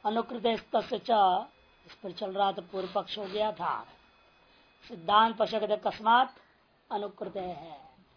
अनुकृत इस पर चल रहा था, पूर्व पक्ष हो गया था। सिद्धांत पक्ष अकस्मात अनुकृत है।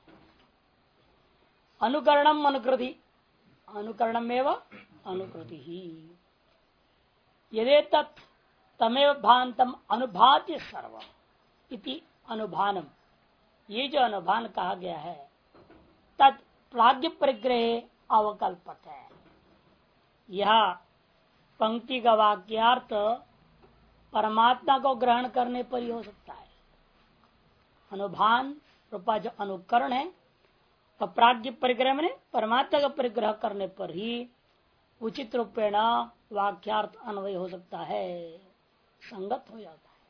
अनुकरणम अनुकृति, अनुकरणम एवं अनुकृति ही। यदि तत् तमेव भांतम अनुभात्य सर्व इति अनुभानम, ये जो अनुभान कहा गया है तत् प्राज्ञ परिग्रह अवकल्पक है। यह पंक्ति का वाक्यार्थ परमात्मा को ग्रहण करने पर ही हो सकता है। अनुभान रूपा जो अनुकरण है और प्राज्ञ परिग्रह में परमात्मा का परिग्रह करने पर ही उचित रूपेण वाक्यार्थ अन्वय हो सकता है, संगत हो जाता है।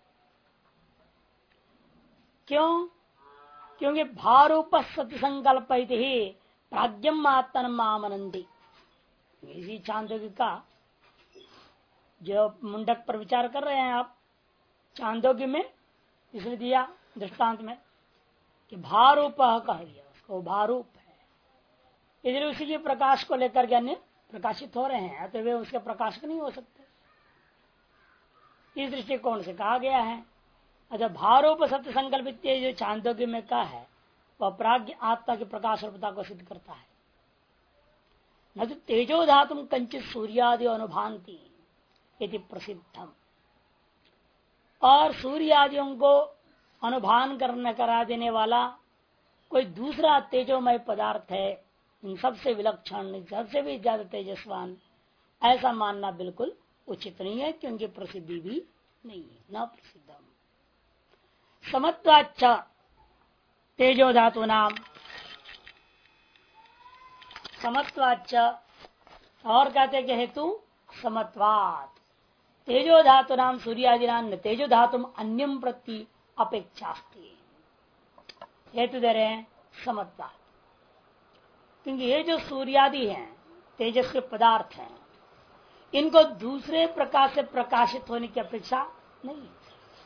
क्यों? क्योंकि भारूप सत्य संकल्प ही प्राज्ञम आत्मन आमनंदी। इसी चांदोग्य का जो मुंडक पर विचार कर रहे हैं आप, चांदोग्य में इसने दिया दृष्टांत में कि भारूप कह दिया उसको, भारूप है। इधर उसी के प्रकाश को लेकर के अन्य प्रकाशित हो रहे हैं, तो वे उसके प्रकाशक नहीं हो सकते। इस दृष्टिकोण से कहा गया है। अच्छा, भारूप सत्य संकल्पित जो चांदोग्य में का है वह प्राज्ञ आत्मा की प्रकाश रूपता को सिद्ध करता है। न तो तेजो धातुम कंचित सूर्यादि अनुभांति यदि प्रसिद्धम, और सूर्यादियों को अनुभान करने करा देने वाला कोई दूसरा तेजोमय पदार्थ है, इन सबसे विलक्षण, सबसे भी ज्यादा तेजस्वान, ऐसा मानना बिल्कुल उचित नहीं है, क्योंकि प्रसिद्धि भी नहीं है, न प्रसिद्धम। समत्वाच्च तेजो धातु नाम, समत्वाच्च और कहते कि हेतु समत्वात् तेजो धातु नाम सूर्यादि नाम तेजो धातुम अन्यम प्रति अपेक्षास्ति। हेतु दे रहे हैं समत्वात्, क्योंकि ये जो सूर्यादि हैं तेजस्वी पदार्थ हैं, इनको दूसरे प्रकार से प्रकाशित होने की अपेक्षा नहीं है।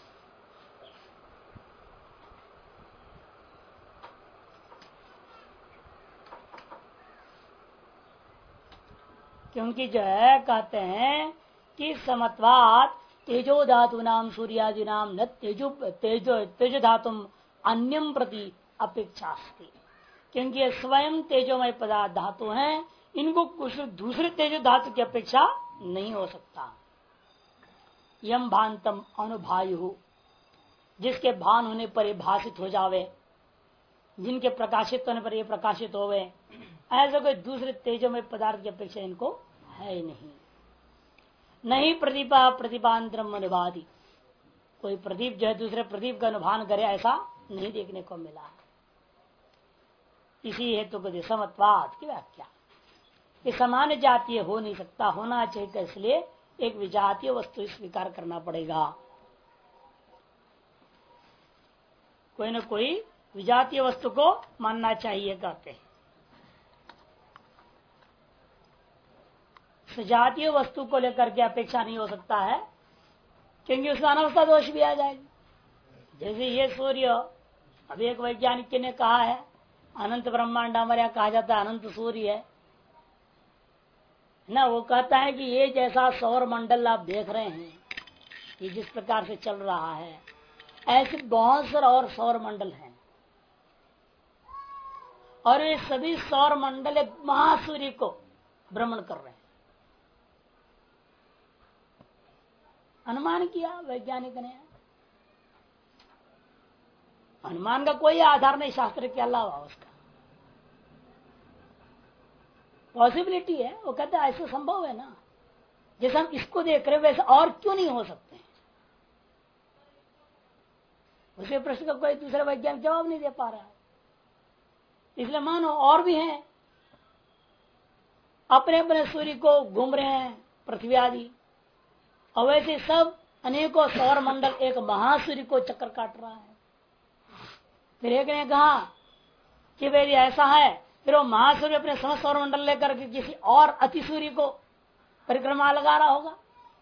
क्योंकि जो है कहते हैं कि समत्वात् तेजो धातु नाम सूर्यादि नाम न तेजो धातुम अन्यम प्रति अपेक्षास्ति। क्योंकि ये स्वयं तेजोमय पदार्थ धातु हैं, इनको कुछ दूसरे तेजो धातु की अपेक्षा नहीं हो सकता। यम भांतम अनुभायु, जिसके भान होने पर ये भाषित हो जावे, जिनके प्रकाशित होने पर ये प्रकाशित होवे, ऐसा कोई दूसरे तेजोमय पदार्थ की अपेक्षा इनको है नहीं। नहीं प्रदीपा प्रतिपांतरम अनुवादी, कोई प्रदीप जो है दूसरे प्रदीप का अनुभान करे ऐसा नहीं देखने को मिला। इसी हेतु को समत्वाद की व्याख्या, ये समान जातीय हो नहीं सकता, होना चाहिए, इसलिए एक विजातीय वस्तु स्वीकार करना पड़ेगा। कोई न कोई विजातीय वस्तु को मानना चाहिए कहते हैं। सजातीय वस्तु को लेकर के अपेक्षा नहीं हो सकता है, क्योंकि उसका अनवस्था दोष भी आ जाएगा। जैसे ये सूर्य, अभी एक वैज्ञानिक ने कहा है अनंत ब्रह्मांड हमारे कहा जाता है अनंत सूर्य है ना। वो कहता है कि ये जैसा सौर मंडल आप देख रहे हैं, ये जिस प्रकार से चल रहा है, ऐसे बहुत सारे और सौर मंडल हैं, और ये सभी सौर मंडल एक महासूर्य को भ्रमण कर रहे हैं। अनुमान किया वैज्ञानिक ने, अनुमान का कोई आधार नहीं शास्त्र के अलावा, उसका पॉसिबिलिटी है। वो कहते हैं ऐसा संभव है ना, जैसे हम इसको देख रहे वैसे और क्यों नहीं हो सकते। उसे प्रश्न का कोई दूसरा वैज्ञानिक जवाब नहीं दे पा रहा है। इसलिए मानो और भी हैं, अपने अपने सूर्य को घूम रहे हैं पृथ्वी आदि, और वैसे सब अनेकों सौर मंडल एक महासूर्य को चक्कर काट रहा है। फिर एक ने कहा कि भाई ऐसा है, फिर वो महासूर्य अपने समस्त सौर मंडल लेकर के किसी और अति सूर्य को परिक्रमा लगा रहा होगा।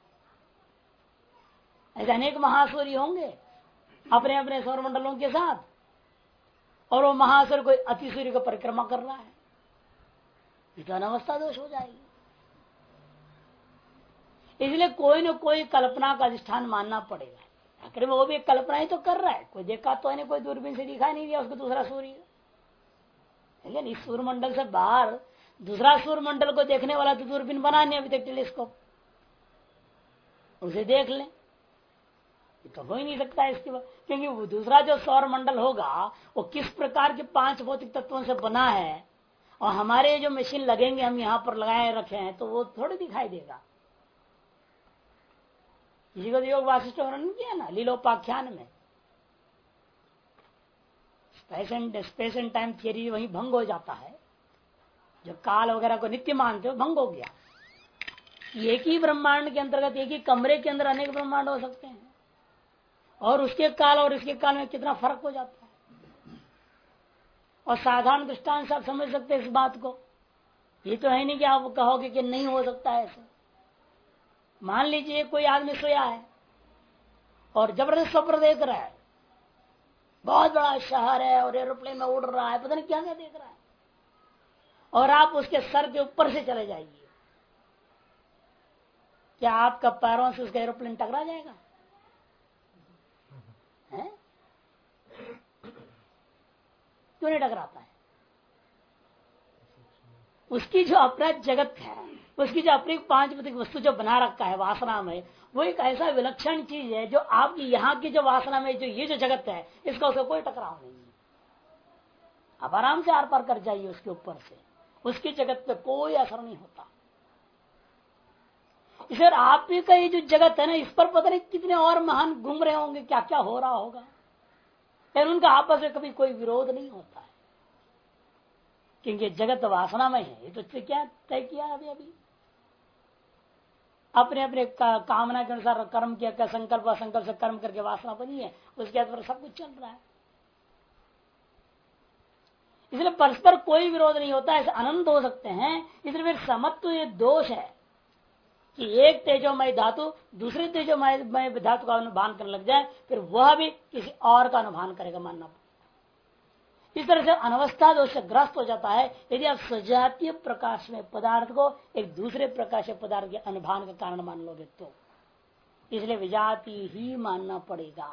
ऐसे अनेक महासूर्य होंगे अपने अपने सौर मंडलों के साथ, और वो महासूर्य कोई अति सूर्य को परिक्रमा कर रहा है, इस तो अनवस्था दोष हो जाएगी। इसलिए कोई न कोई कल्पना का अधिष्ठान मानना पड़ेगा। आखिर में वो भी एक कल्पना ही तो कर रहा है, कोई देखा तो है नहीं, कोई दूरबीन से दिखाई नहीं दिया उसको दूसरा सूर्य। लेकिन इस सूर्यमंडल से बाहर दूसरा सूर्यमंडल को देखने वाला तो दूरबीन बना नहीं अभी तक, टेलीस्कोप, उसे देख लें। तो हो ही नहीं सकता इसके बाद, क्योंकि वो दूसरा जो सौर मंडल होगा वो किस प्रकार के 5 भौतिक तत्वों से बना है, और हमारे जो मशीन लगेंगे हम यहाँ पर लगाए रखे हैं तो वो थोड़ी दिखाई देगा। इसी को योग वासिष्ठ वर्णन किया ना लीलोपाख्यान में। स्पेस एंड टाइम थियरी वही भंग हो जाता है, जो काल वगैरह को नित्य मानते हो भंग हो गया। एक ही ब्रह्मांड के अंतर्गत एक ही कमरे के अंदर अनेक ब्रह्मांड हो सकते हैं, और उसके काल और इसके काल में कितना फर्क हो जाता है। और साधारण दृष्टांत से आप समझ सकते हैं इस बात को। ये तो है नहीं कि आप कहोगे कि नहीं हो सकता है ऐसे। मान लीजिए कोई आदमी सोया है और जबरदस्त स्वप्न देख रहा है, बहुत बड़ा शहर है और एरोप्लेन में उड़ रहा है, पता नहीं क्या क्या देख रहा है, और आप उसके सर के ऊपर से चले जाइए, क्या आपका पैरों से उसका एरोप्लेन टकरा जाएगा? है? क्यों नहीं टकराता है? उसकी जो अपना जगत है, उसकी जो अपनी 5 भौतिक वस्तु जो बना रखा है वासना में, वो एक ऐसा विलक्षण चीज है जो आपकी यहाँ की जो वासना में जो ये जो जगत है इसका उसका कोई टकराव नहीं है। आप आराम से आर पार कर जाइए उसके ऊपर से, उसकी जगत पे कोई असर नहीं होता। इसलिए आप ही का ये जो जगत है ना, इस पर पता नहीं कितने और महान घूम रहे होंगे, क्या क्या हो रहा होगा, लेकिन उनका आपस में कभी कोई विरोध नहीं होता है, क्योंकि जगत वासना में है। ये तो क्या तय किया अभी अभी, अपने अपने कामना के अनुसार कर्म किया, संकल्प असंकल्प से कर्म करके वासना बनी है, उसके आधार पर सब कुछ चल रहा है। इसलिए परस्पर कोई विरोध नहीं होता, ऐसे अनंत हो सकते हैं। इसलिए फिर समत्व ये दोष है कि एक तेजोमय धातु दूसरे तेजोमय धातु का अनुभान करने लग जाए, फिर वह भी किसी और का अनुभान करेगा, मानना पड़ेगा। इस तरह से अनवस्था दोष से ग्रस्त हो जाता है यदि आप सजातीय प्रकाश में पदार्थ को एक दूसरे प्रकाश पदार्थ के अनुभान का कारण मान लोगे तो। इसलिए विजाति ही मानना पड़ेगा,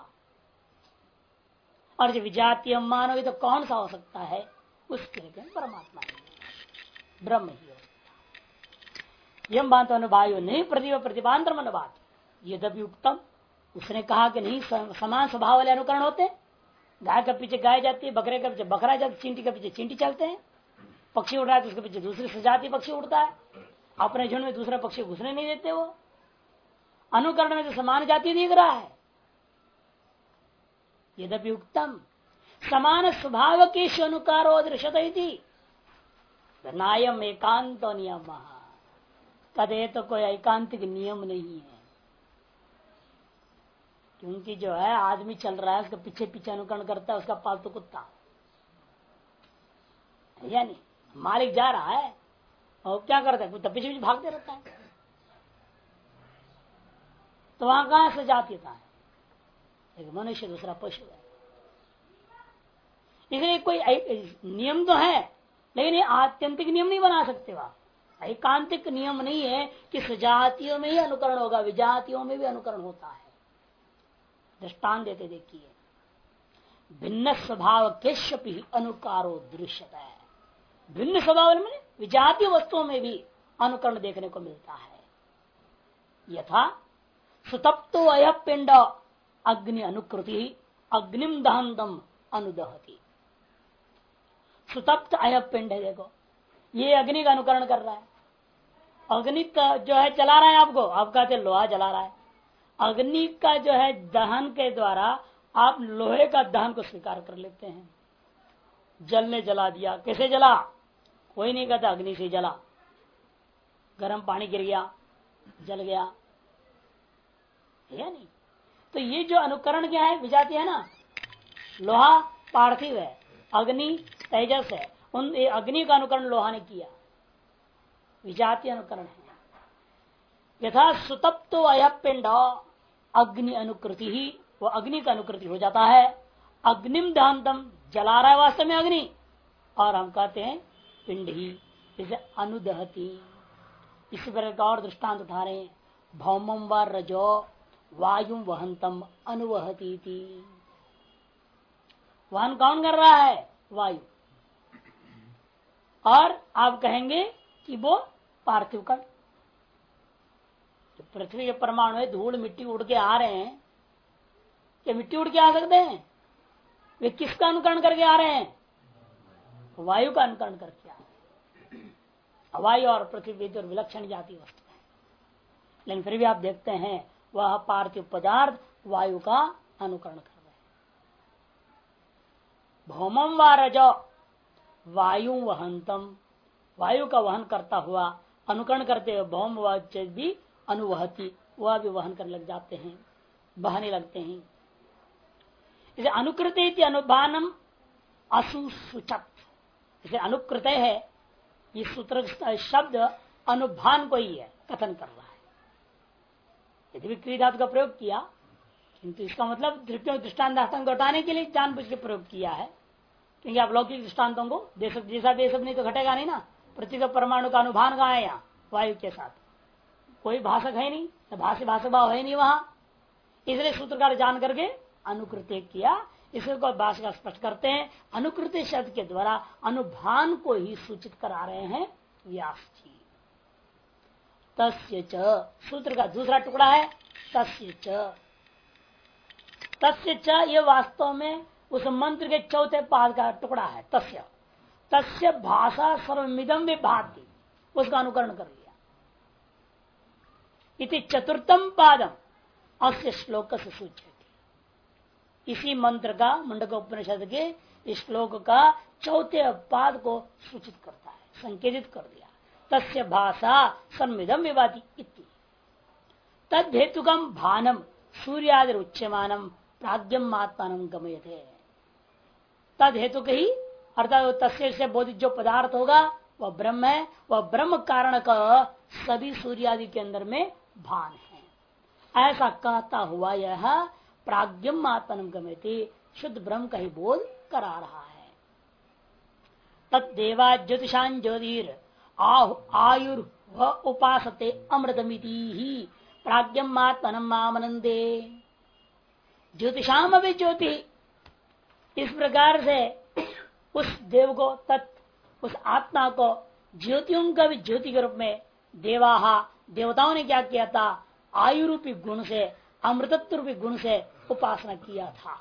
और जब विजातीय मानोगे तो कौन सा हो सकता है? उसके लिए परमात्मा ही, ब्रह्म ही हो सकता। यम बात अनुभाव नहीं प्रतिभांतर अनुवाद यद्यपि उत्तम, उसने कहा कि नहीं समान स्वभाव वाले अनुकरण होते। गाय के पीछे गाय जाती है, बकरे के पीछे बकरा जाती है, चींटी के पीछे चींटी चलते हैं, पक्षी उड़ रहा है तो उसके पीछे दूसरी सजाती पक्षी उड़ता है, अपने झुंड में दूसरा पक्षी घुसने नहीं देते। वो अनुकरण में तो समान जाति दिख रहा है। यद्यपि उत्तम समान स्वभाव के अनुकारो दृश्यते नायम एकांत नियम, कदे तो कोई एकांतिक नियम नहीं है, क्योंकि जो है आदमी चल रहा है उसका पीछे पीछे अनुकरण करता है उसका पालतू कुत्ता, यानी मालिक जा रहा है और क्या करता है, कुत्ता पीछे पीछे भागते रहता है। तो वहां कहां से जातीयता है? एक मनुष्य दूसरा पशु है। इसलिए कोई नियम तो है, लेकिन ये आत्यंतिक नियम नहीं बना सकते। वहां एकांतिक नियम नहीं है कि सजातियों में ही अनुकरण होगा, विजातियों में भी अनुकरण होता है। दृष्टान देते देखिए, भिन्न स्वभाव केशपि अनुकारो दृश्यता है। भिन्न स्वभाव में विजातीय वस्तुओं में भी अनुकरण देखने को मिलता है। यथा सुतप्तो अय पिंड अग्नि अनुकृति अग्निम दहंतम अनुदहति। सुतप्त अय पिंड है, देखो ये अग्नि का अनुकरण कर रहा है। अग्नि का जो है चला रहा है आपको, आप कहते लोहा जला रहा है। अग्नि का जो है दहन के द्वारा आप लोहे का दहन को स्वीकार कर लेते हैं। जल ने जला दिया, कैसे जला? कोई नहीं कहता अग्नि से जला, गर्म पानी गिर गया जल गया, है नहीं। तो ये जो अनुकरण क्या है, विजाती है ना। लोहा पार्थिव है, अग्नि तेजस है, उन अग्नि का अनुकरण लोहा ने किया, विजाती अनुकरण है। यथा सुतप्तो अय पिंड अग्नि अनुकृति ही, वो अग्नि का अनुकृति हो जाता है। अग्निम दहंतम जला रहा है वास्तव में अग्नि, और हम कहते हैं पिंड ही, इसे अनुदहती। इसी प्रकार का और दृष्टांत उठा रहे हैं। भौमम व रजो वायु वहंतम अनुवहती थी। वहन कौन कर रहा है? वायु। और आप कहेंगे कि वो पार्थिव कण। पृथ्वी के परमाणु है, धूल मिट्टी उड़ के आ रहे हैं, क्या मिट्टी उड़ के आ सकते हैं? वे किसका अनुकरण करके आ रहे हैं? वायु का अनुकरण करके आ रहे हैं। वायु और पृथ्वी तो विलक्षण जाति वस्तु है, लेकिन फिर भी आप देखते हैं वह पार्थिव पदार्थ वायु का अनुकरण कर रहे हैं। भौमम व रजो वायु वहंतम, वायु का वहन करता हुआ अनुकरण करते हुए भौम भी अनुवहती, वह भी वहन करने लग जाते हैं, बहने लगते हैं। इसे अनुकृत अनुभानम असुसूचत, इसे अनुकृत है, ये सूत्र शब्द अनुभान को ही है, कथन कर रहा है। यदि भी क्रियाधातु का प्रयोग किया, किंतु इसका मतलब दृष्टांत को हटाने के लिए जानबूझ के प्रयोग किया है, क्योंकि आप लौकिक दृष्टान्तों को दे सकते, जैसा दे सब नहीं तो घटेगा नहीं ना। पृथ्वी का परमाणु का अनुभान कहाँ है? यहाँ वायु के साथ कोई भाषक है नहीं, भाषी भाषक भाव है नहीं वहां, इसलिए सूत्रकार जान करके अनुकृत किया। इसको भाषा स्पष्ट करते हैं, अनुकृत शब्द के द्वारा अनुभान को ही सूचित करा रहे हैं व्यास जी। तस्य च, सूत्र का दूसरा टुकड़ा है तस्य च। तस्य च ये वास्तव में उस मंत्र के चौथे पाद का टुकड़ा है। तस्य तस्य भाषा सर्वमिदम विभाति, उसका अनुकरण कर लिया। इति चतुर्थम पादम अस्य श्लोक से सूचित, इसी मंत्र का मुंडक उपनिषद के इस श्लोक का चौथे पाद को सूचित करता है, संकेतित कर दिया। तस्य भाषा संविदम विवादी इति तद हेतुकम भानम सूर्यादि उच्यमानम प्राज्ञम आत्मान गमयते। तद हेतु ही अर्थात तस्य से बोधित जो पदार्थ होगा वह ब्रह्म है, वह ब्रह्म कारण का सभी सूर्यादि के अंदर में भान है। ऐसा कहता हुआ यह प्राज्ञम आत्मन गमयते, शुद्ध ब्रह्म का ही बोध करा रहा है। तत्देवा ज्योतिषां ज्योतिर आयुर व उपासते अमृतमिति ही प्राज्ञम आत्मनम आमनंदे। ज्योतिषाम अभी ज्योति, इस प्रकार से उस देव को, उस आत्मा को ज्योतियों का भी ज्योति के रूप में देवाहा, देवताओं ने क्या किया था? आयुरूपी गुण से, अमृतत्व रूपी गुण से उपासना किया था।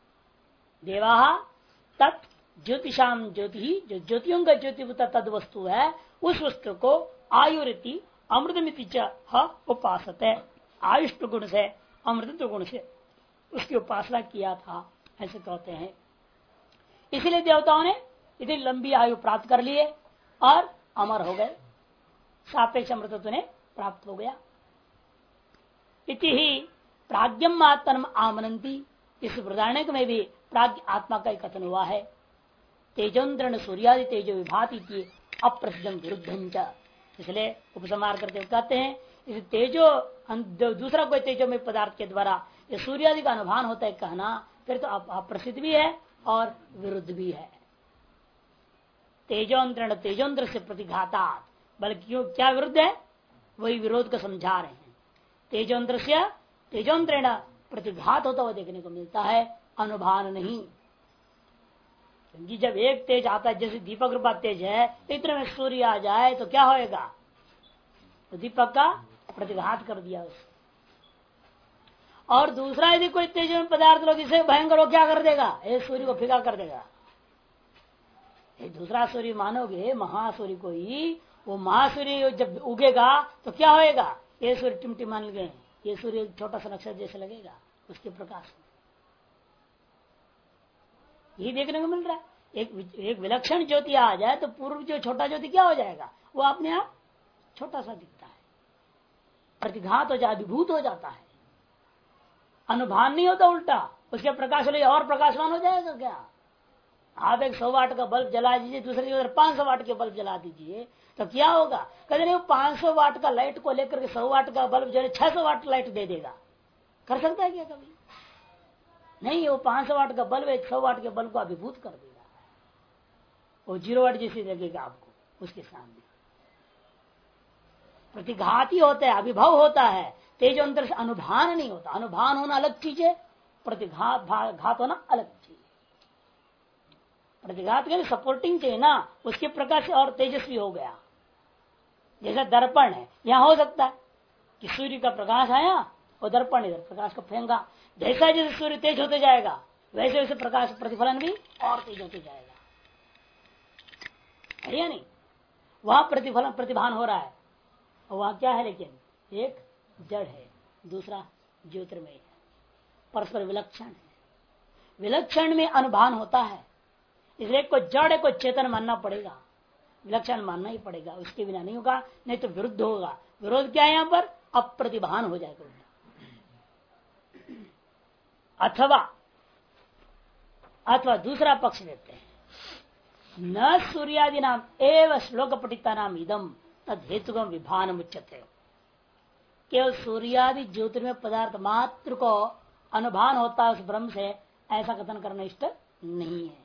देवाहा तत् ज्योतिषाम ज्योति, जो ज्योतियों का ज्योतिभूता तद वस्तु है, उस वस्तु को आयुरिति अमृतमिति च उपासते, आयुष गुण से, अमृतत्व गुण से उसकी उपासना किया था, ऐसे कहते हैं। इसलिए देवताओं ने इतनी लंबी आयु प्राप्त कर लिए और अमर हो गए, सापेक्ष अमृतत्व ने प्राप्त हो गया। इति ही प्राज्ञम आत्मनम आमनंती, इस वृदारण्यक में भी प्राज्ञ आत्मा का कथन हुआ है। तेजोन्द्रण सूर्यादि तेजो विभाति की अप्रसिद्धम विरुद्ध, इसलिए उपसंहार करते हुए कहते हैं इस तेजो दूसरा कोई तेजो में पदार्थ के द्वारा ये सूर्यादि का अनुभान होता है कहना, फिर तो अप्रसिद्ध भी है और विरुद्ध भी है। तेजोन्द्रण तेजोन्द्र से प्रतिघातात, बल्कि क्या विरुद्ध है वही विरोध को समझा रहे हैं। तेजोन्द्र से तेजोन्द्रेण प्रतिघात होता हुआ देखने को मिलता है, अनुभान नहीं। क्योंकि जब एक तेज आता है, जैसे दीपक रूपा तेज है, इतने में सूर्य आ जाए तो क्या होएगा? तो दीपक का प्रतिघात कर दिया उसने। और दूसरा यदि कोई तेज में पदार्थ लोग इसे भयंकर हो क्या कर देगा? एक सूर्य को फिका कर देगा। एक दूसरा सूर्य मानोगे महासूर्य को ही, वो महासूर्य जब उगेगा तो क्या होएगा? ये सूर्य टिमटिमान गए, ये सूर्य छोटा सा नक्षत्र जैसे लगेगा उसके प्रकाश में। यही देखने को मिल रहा है। एक विलक्षण ज्योति आ जाए तो पूर्व जो छोटा ज्योति क्या हो जाएगा? वो अपने आप छोटा सा दिखता है, प्रतिघात हो जाए, विभूत हो जाता है, अनुभान नहीं होता, उल्टा उसके प्रकाश और प्रकाशवान हो जाएगा। क्या आप एक 100 वाट का बल्ब जला दीजिए, दूसरे की 500 वाट के बल्ब जला दीजिए तो क्या होगा? कहते नहीं 500 वाट का लाइट को लेकर के 100 वाट का बल्ब जो है 600 वाट लाइट दे देगा। कर सकता है क्या कभी? नहीं, वो 500 वाट का बल्ब 100 वाट के बल्ब को अभिभूत कर देगा, वो 0 वाट जैसी लगेगा आपको उसके सामने। प्रतिघाती होता है, अभिभव होता है, तेजो अंतर से अनुभान नहीं होता। अनुभान होना अलग चीज है, प्रतिघात घात होना अलग चीज। प्रतिघात के लिए सपोर्टिंग चाहिए ना, उसके प्रकाश और तेजस्वी हो गया। जैसा दर्पण है, यहां हो सकता है कि सूर्य का प्रकाश आया और दर्पण इधर प्रकाश को फेंका, जैसा जैसे सूर्य तेज होते जाएगा वैसे वैसे प्रकाश प्रतिफलन भी और तेज होते जाएगा, है या नहीं। वहां प्रतिफलन प्रतिभान हो रहा है, और वहां क्या है, लेकिन एक जड़ है, दूसरा ज्योतिर्मय है, परस्पर विलक्षण है। विलक्षण में अनुभान होता है, इसलिए कोई जड़ को चेतन मानना पड़ेगा, विलक्षण मानना ही पड़ेगा, उसके बिना नहीं होगा, नहीं तो विरुद्ध होगा। विरोध क्या है यहाँ पर, अप्रतिभान हो जाएगा। अथवा दूसरा पक्ष देते हैं, न सूर्यादि नाम एवं श्लोक पठिता नाम इदम तद हेतुगम विभान मुच्यते। केवल सूर्यादि ज्योतिर्मय पदार्थ मात्र को अनुभान होता है उस ब्रह्म से, ऐसा कथन करना इष्ट नहीं है।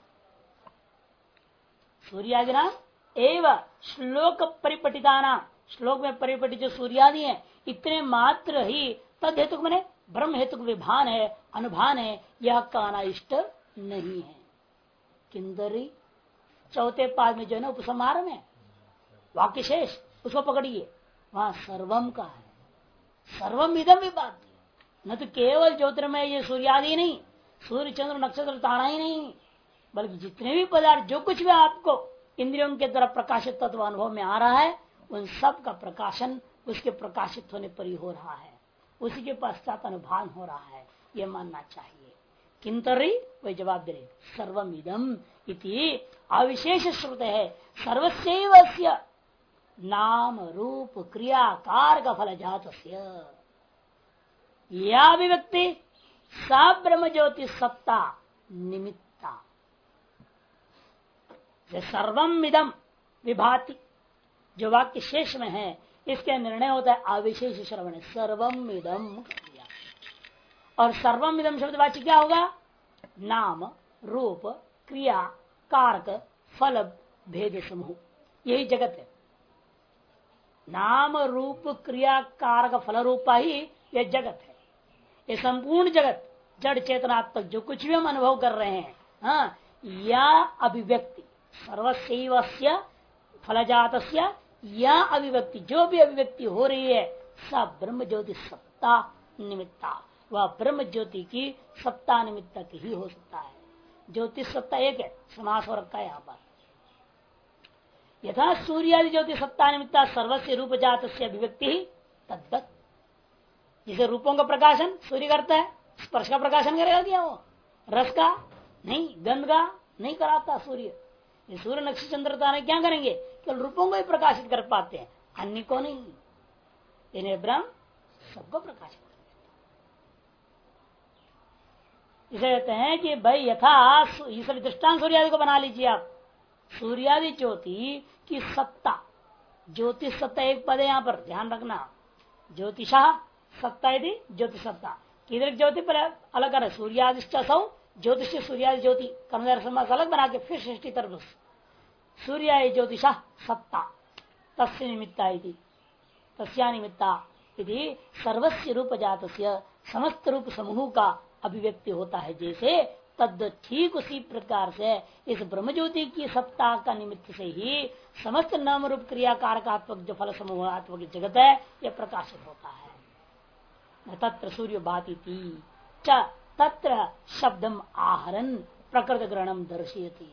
सूर्यादि नाम एवं श्लोक परिपठिता नाम, श्लोक में परिपठित जो सूर्यादि है इतने मात्र ही तद हेतु मैंने ब्रह्म हेतु विभान है, अनुभान है, यह कहना इष्ट नहीं है। किंतरी चौथे पाद में जो है ना उपसंहार में वाक्य शेष उसको पकड़िए, वहां सर्वम का है, सर्वम इदम भी बात न तो केवल ज्योतिर्मय ये सूर्यादि नहीं, सूर्य चंद्र नक्षत्र तारा ही नहीं, बल्कि जितने भी पदार्थ जो कुछ भी आपको इंद्रियों के द्वारा प्रकाशित तत्व अनुभव में आ रहा है उन सब का प्रकाशन उसके प्रकाशित होने पर ही हो रहा है, उसी के पश्चात अनुभान हो रहा है, यह मानना चाहिए। किंतरी वही जवाब दे रहे, सर्वम इदम इति अविशेष श्रुत है, सर्वस्यैवस्य नाम रूप क्रिया कारक फल जात या अभिव्यक्ति सा ब्रह्म ज्योति सत्ता निमित्ता। सर्वम इदम विभाति जो वाक्य शेष में है इसके निर्णय होता है अविशेष श्रवण, सर्वम इदम, और सर्वम इदम शब्द वाच्य क्या होगा, नाम रूप क्रिया कारक फल भेद समूह, यही जगत है। नाम रूप क्रिया कारक फल रूपा ही यह जगत है। ये संपूर्ण जगत जड़ चेतनात्मक जो कुछ भी हम अनुभव कर रहे हैं, हाँ, या अभिव्यक्ति सर्वस्यैवस्य फलजातस्य या अभिव्यक्ति जो भी अभिव्यक्ति हो रही है सब ब्रह्म ज्योति सत्ता निमित्ता, वह ब्रह्म ज्योति की सत्ता निमित्त ही हो सकता है। ज्योति सत्ता एक है, समास हो रखा है यहाँ पर। यथा सूर्यादि ज्योति सत्ता निमित्ता सर्वस्व रूप जात से अभिव्यक्ति ही तद्वत, जिसे रूपों का प्रकाशन सूर्य करता है, स्पर्श का प्रकाशन करेगा क्या, वो रस का नहीं, गंध का नहीं कराता सूर्य। ये सूर्य नक्षत्र चंद्र तारे क्या करेंगे, केवल रूपों को ही प्रकाशित कर पाते हैं, अन्य को नहीं। इन्हें ब्रह्म सबको प्रकाशित कर देता। इसे कहते हैं कि भाई यथा ये सब दृष्टांत सूर्यादि को बना लीजिए आप। सूर्यादि ज्योति की सत्ता, ज्योति सत्ता एक पद है यहाँ पर ध्यान रखना, ज्योतिषा सत्ता यदि ज्योति सत्ता, किधर ज्योति पर अलग कर, सूर्यादिष्ट ज्योतिष सूर्यादि ज्योति कर्मधारय समास अलग बना के फिर सृष्टि तरफ सूर्याय ज्योतिषा सत्ता तस्य निमित्ता तस्या निमित्ता यदि सर्वस्व रूप जात समस्त रूप समूह का अभिव्यक्ति होता है, जैसे तद ठीक उसी प्रकार से इस ब्रह्मज्योति की सत्ता का निमित्त से ही समस्त नाम रूप क्रिया कारकात्मक जो फल समूहात्मक जगत है यह प्रकाशित होता है। तत्र सूर्य भाति तत्र शब्दम आहरन प्रकृत ग्रहणम दर्शयति,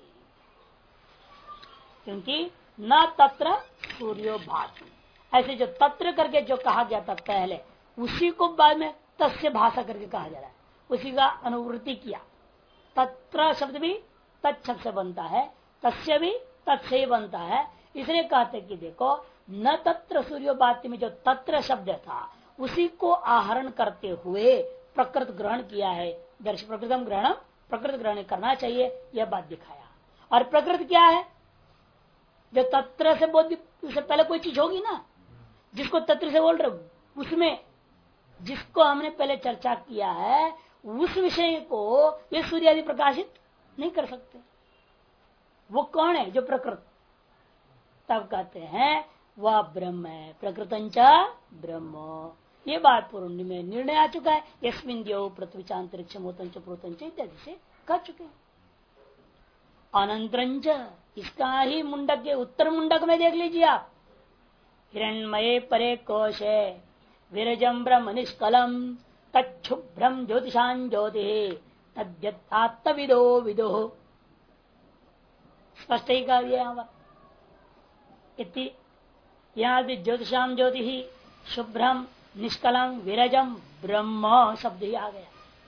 क्योंकि न तत्र सूर्यो भाति, ऐसे जो तत्र करके जो कहा गया था पहले उसी को बाद में तस्य भाषा करके कहा जा रहा है, उसी का अनुवृत्ति किया। तत्र शब्द भी तत्शब्द से बनता है, तस्य भी तत्से ही बनता है, इसलिए कहते कि देखो न तत्र सूर्यो भाति में जो तत्र शब्द था उसी को आहरण करते हुए प्रकृत ग्रहण किया है। दर्श प्रकृतम ग्रहणम, प्रकृत ग्रहण करना चाहिए, यह बात दिखाया। और प्रकृत क्या है, जो तत्र से बोध, उससे पहले कोई चीज होगी ना, जिसको तत्र से बोल रहे उसमें जिसको हमने पहले चर्चा किया है उस विषय को ये सूर्य आदि प्रकाशित नहीं कर सकते। वो कौन है, जो प्रकृत। तब कहते हैं वह ब्रह्म है। प्रकृतंच ब्रह्म, ये बात पूर्व में निर्णय आ चुका है। यस्मिन् द्यौ पृथ्वी चांतरिक्ष मोतंच प्रोतंच इत्यादि से कह चुके हैं। अनंतरंच, इसका ही मुंडक के उत्तर मुंडक में देख लीजिए आप, हिरण्मये परे कोशे विरजम ब्रह्म निष्कलम तच्छुभ्रम ज्योतिषां ज्योति तद्यत्विदो विदो। स्पष्ट ही कह दिया यहाँ भी ज्योतिषाम ज्योति ही शुभ्रम निष्कलम विरजम ब्रह्म शब्द ही आ गया।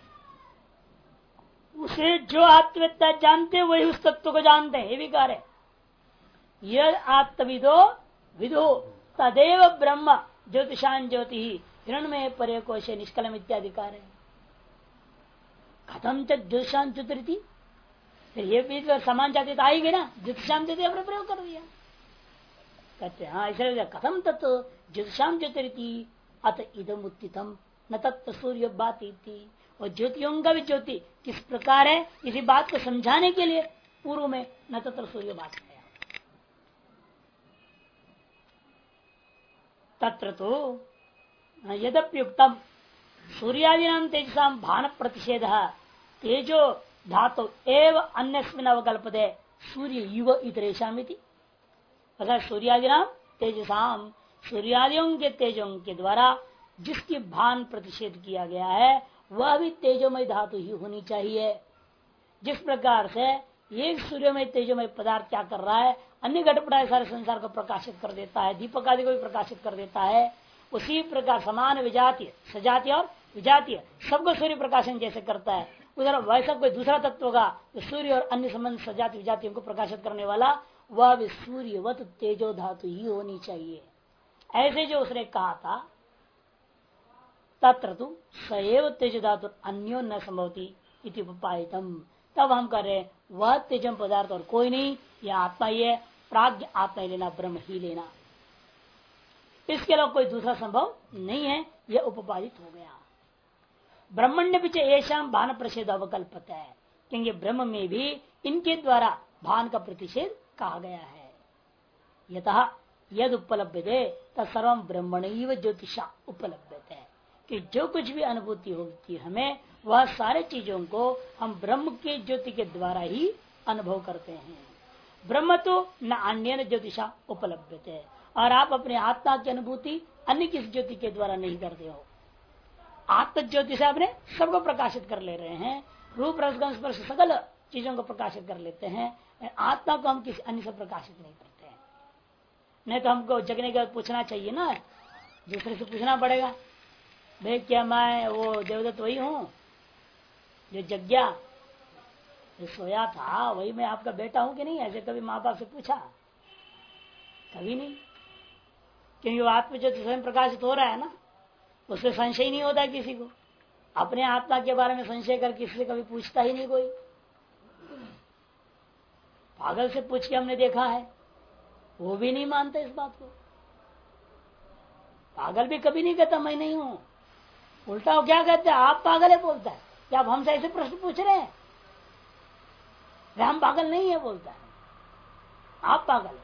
उसे जो आत्मवेत्ता जानते हैं वही उस तत्व को जानते हैं, ये भी कह रहे। यह आत्मविदो विदो तदेव ब्रह्म ज्योतिषां ज्योति ही हिरण्मय परे कोशे निष्कलम इत्यादि कार्य। खत्म तक ज्योतिषां ज्योति, फिर ये भी तो समान जाति तो आएगी ना, ज्योतिषां ज्योति अपने प्रयोग कर दिया। कहते हाँ ऐसे कथम तत्व ज्योतिषां ज्योतिरिति अत इदम उत्थितम न तत्व सूर्य बात थी। और ज्योतियों का भी ज्योति किस प्रकार है, इसी बात को समझाने के लिए पूर्व में न तत्व सूर्य बात है। तत्र तो यद्युक्तम सूर्यादीनां तेजसां भान प्रतिषेध तेजो धातु एव अन्यस्मिन् अवकल्पते सूर्य युव इतरेशामिति। अगर सूर्यादीनां तेजसाम, सूर्यादियों के तेजों के द्वारा जिसकी भान प्रतिषेध किया गया है वह भी तेजोमय धातु ही होनी चाहिए। जिस प्रकार से एक सूर्यमय तेजोमय पदार्थ क्या कर रहा है, अन्य घटपटाए सारे संसार को प्रकाशित कर देता है, दीपक आदि को भी प्रकाशित कर देता है, उसी प्रकार समान विजातीय सजातीय और विजातीय सबको सूर्य प्रकाशन जैसे करता है, उधर वैसा कोई दूसरा तत्व होगा तो सूर्य और अन्य संबंध सजाति विजातियों को प्रकाशित करने वाला वह भी सूर्यवत तेजो धातु ही होनी चाहिए। ऐसे जो उसने कहा था तत्र तु सएव तेज धातु अन्यो न संभवती इति उपायितम। तब हम कह रहे वह तेजम पदार्थ और कोई नहीं, यह आत्मा ही है, प्राज्ञ आत्मा ही लेना, ब्रह्म ही लेना, इसके अलावा कोई दूसरा संभव नहीं है, यह उपपादित हो गया। ब्रह्मण्य पीछे ऐसा भान प्रतिषेध अवकल्पत है, क्योंकि ब्रह्म में भी इनके द्वारा भान का प्रतिषेध कहा गया है। यतः यद उपलब्धते तत्सर्वं ब्रह्मणैव ज्योतिषा उपलब्धते है कि जो कुछ भी अनुभूति होती है हमें वह सारे चीजों को हम ब्रह्म के ज्योति के द्वारा ही अनुभव करते हैं। ब्रह्म तो न अन्य ज्योतिषा उपलब्धते है, और आप अपने आत्मा की अनुभूति अन्य किस ज्योति के द्वारा नहीं करते हो। आत्म ज्योति से आपने सबको प्रकाशित कर ले रहे हैं, रूप रसगंध स्पर्श सकल चीजों को प्रकाशित कर लेते हैं, आत्मा को हम किसी अन्य से प्रकाशित नहीं करते हैं। नहीं तो हमको जगने के बाद पूछना चाहिए ना, दूसरे से पूछना पड़ेगा, भाई क्या मैं वो देवदत्त वही हूँ जो जग गया, जो सोया था वही मैं आपका बेटा हूं कि नहीं? ऐसे कभी माँ बाप से पूछा? कभी नहीं, क्योंकि वो आत्मा जो स्वयं प्रकाशित हो रहा है ना, उसमें संशय नहीं होता किसी को। अपने आत्मा के बारे में संशय कर किसी से कभी पूछता ही नहीं कोई। पागल से पूछ के हमने देखा है, वो भी नहीं मानते इस बात को। पागल भी कभी नहीं कहता मैं नहीं हूं, उल्टा वो क्या कहते हैं, आप पागल है बोलता है। क्या आप हमसे ऐसे प्रश्न पूछ रहे हैं? हम पागल नहीं है बोलता है, आप पागल।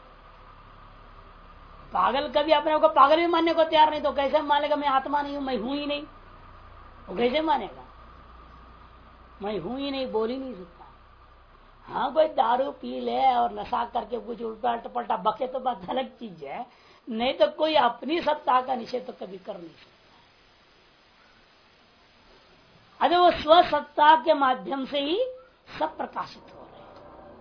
पागल कभी अपने को पागल भी मानने को तैयार नहीं, तो कैसे मानेगा मैं आत्मा नहीं हूं, मैं हूं ही नहीं? वो कैसे मानेगा? मैं हूं ही नहीं, बोल ही नहीं सकता। हाँ कोई दारू पी ले और नशा करके कुछ उल्टा पलटा बके तो बात अलग चीज है, नहीं तो कोई अपनी सत्ता का निषेध तो कभी कर नहीं सकता। अरे वो स्वसत्ता के माध्यम से ही सब प्रकाशित हो रहे हैं,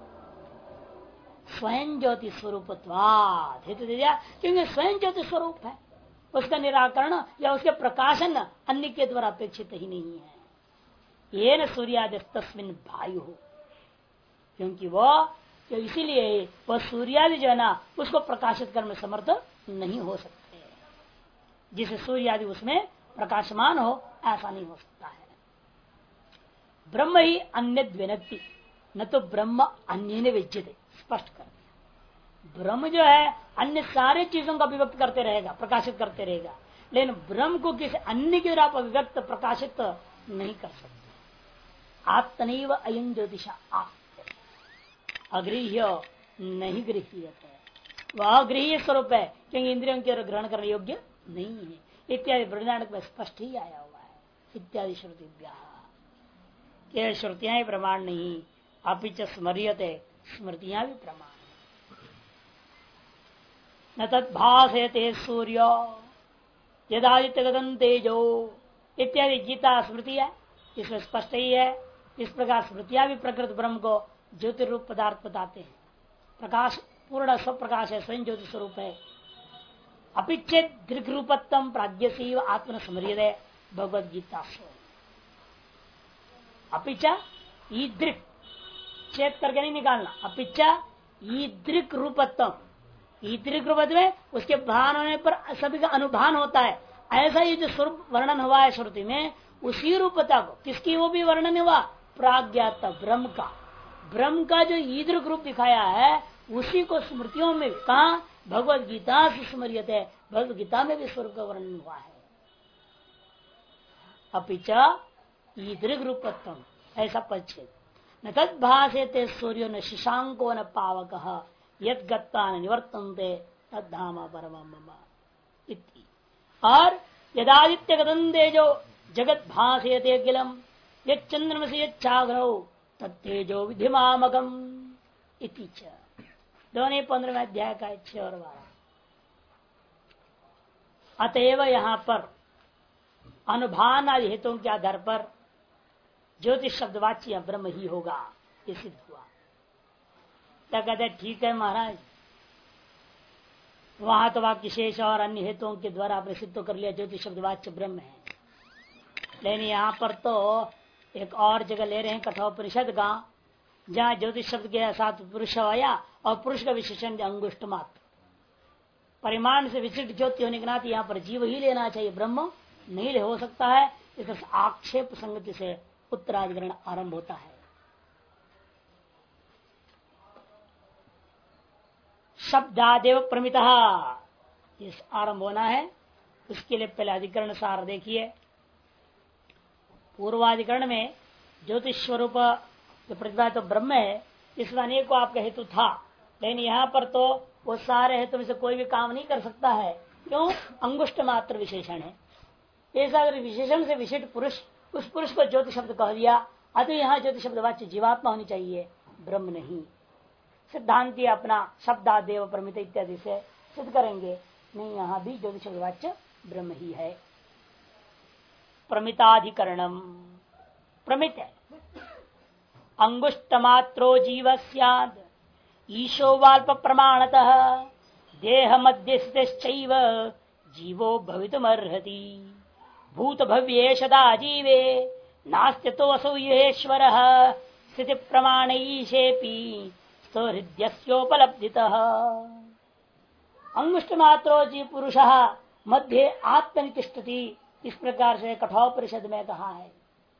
स्वयं ज्योति स्वरूपत्वात् हेतु दे दिया, क्योंकि स्वयं ज्योति स्वरूप है, उसका निराकरण या उसके प्रकाशन अन्य के द्वारा अपेक्षित ही नहीं है। ये न सूर्यादि तस्मिन् भायु हो, क्योंकि वह इसीलिए वह सूर्यादि जो है ना उसको प्रकाशित करने में समर्थ नहीं हो सकते, जिसे सूर्यादि उसमें प्रकाशमान हो ऐसा नहीं हो सकता है। ब्रह्म ही अन्य विनक्ति, न तो ब्रह्म अन्य विज्यते, स्पष्ट कर दिया। ब्रह्म जो है अन्य सारे चीजों का अभिव्यक्त करते रहेगा, प्रकाशित करते रहेगा, लेकिन ब्रह्म को किसी अन्य के द्वारा अभिव्यक्त प्रकाशित नहीं कर सकते। आत्मनैव अयं ज्योतिषा आस्ते, अगृह्य नहीं गृह्यते, वह गृह स्वरूप है, क्योंकि इंद्रियों के ग्रहण करने योग्य नहीं है इत्यादि बृहदारण्यक में स्पष्ट ही आया हुआ है। इत्यादि श्रुतिभ्यः, केवल श्रुतियां ही प्रमाण नहीं, अपिच स्मर्यते, स्मृतियां भी प्रमाण। न तद्भासयते सूर्यो यदादित्य गगन तेजो इत्यादि गीता स्मृति है, इसमें स्पष्ट ही है। इस प्रकार स्मृतियां भी प्रकृत ब्रह्म को ज्योतिरूप पदार्थ बताते हैं। प्रकाश पूर्ण स्वप्रकाश है, स्वयं ज्योति स्वरूप है। अपिच्छेद दृग रूपत्तम प्राज्ञसी आत्मन स्मर्यते भगवद गीता स्व। अपिचा ईदृक चेत करके नहीं निकालना, अपिचा ईदृक रूपत्तम, ईदृक रूपत्व में उसके भान होने पर सभी का अनुभान होता है। ऐसा ही जो स्वरूप वर्णन हुआ है श्रुति में, उसी रूपता को किसकी वो भी वर्णन हुआ, प्राज्ञात ब्रह्म का। ब्रह्म का जो ईदृक रूप दिखाया है उसी को स्मृतियों में कहा भगवद गीता से स्मर्यते है, भगवद गीता में भी स्वरूप का वर्णन हुआ है। अपिचा ईदृग रूपत्तम, ऐसा परिच्छेद। न तद भाषेते सूर्यो न शशांको न पावक यद गत्ता न निवर्तन्ते तद्धाम परमं मम इति। और यदादित्य गगन तेजो जगत भाषेते अखिलम यद चंद्रमसि यद चाग्रौ तत्तेजो विधिमामकम इति च। दोनों 15वें अध्याय का 6 और 12। अतएव यहाँ पर अनुभान आदि हेतुओं के आधार पर ज्योतिष शब्दवाच्य ब्रह्म ही होगा, ये सिद्ध हुआ। क्या कहते ठीक है महाराज, वहां तो वाक्य शेष और अन्य हेतुओं के द्वारा आपने सिद्ध कर लिया ज्योतिष शब्दवाच्य ब्रह्म है, लेकिन यहाँ पर तो एक और जगह ले रहे हैं कठोपनिषद का, जहाँ ज्योतिष शब्द के साथ पुरुष आया और पुरुष का विशेषण अंगुष्ठ मात्र। परिमाण से विशिष्ट ज्योति होने के नाते यहाँ पर जीव ही लेना चाहिए, ब्रह्म नहीं ले हो सकता है। इस आक्षेप संगति से उत्तराधिकरण आरंभ होता है। शब्दादेव प्रमिता इस आरंभ होना है, उसके लिए पहले अधिकरण सार देखिए। पूर्वाधिकरण में ज्योतिष स्वरूप जो प्रतिभा तो ब्रह्म है, इसमें अनेक को आपका हेतु था, लेकिन यहाँ पर तो वो सारे हेतु में से कोई भी काम नहीं कर सकता है। क्यों? अंगुष्ठ मात्र विशेषण है। ऐसा अगर विशेषण से विशिष्ट पुरुष, उस पुरुष को ज्योति शब्द कह दिया, अतः यहाँ ज्योति शब्द वाच्य जीवात्मा होनी चाहिए, ब्रह्म नहीं। सिद्धांति अपना शब्दादेव प्रमित इत्यादि से सिद्ध करेंगे, नहीं यहाँ भी ज्योति शब्द वाच्य ब्रह्म ही है। प्रमिताधिकरणम, प्रमित है अंगुष्ठ मात्रो जीव स्याद ईशो वाल्प प्रमाणतः देह मध्य स्थितश्चैव जीवो भवितुमर्हति भूत भव्ये सदा जीवे नास्त्यतो असौ येश्वरः स्थिति प्रमाणैशेपि हृदयोपलब्धितः। अंगुष्ठ मात्रो जीव पुरुषः मध्य आत्मनितिष्ठति, इस प्रकार से कठोपनिषद में कहा है।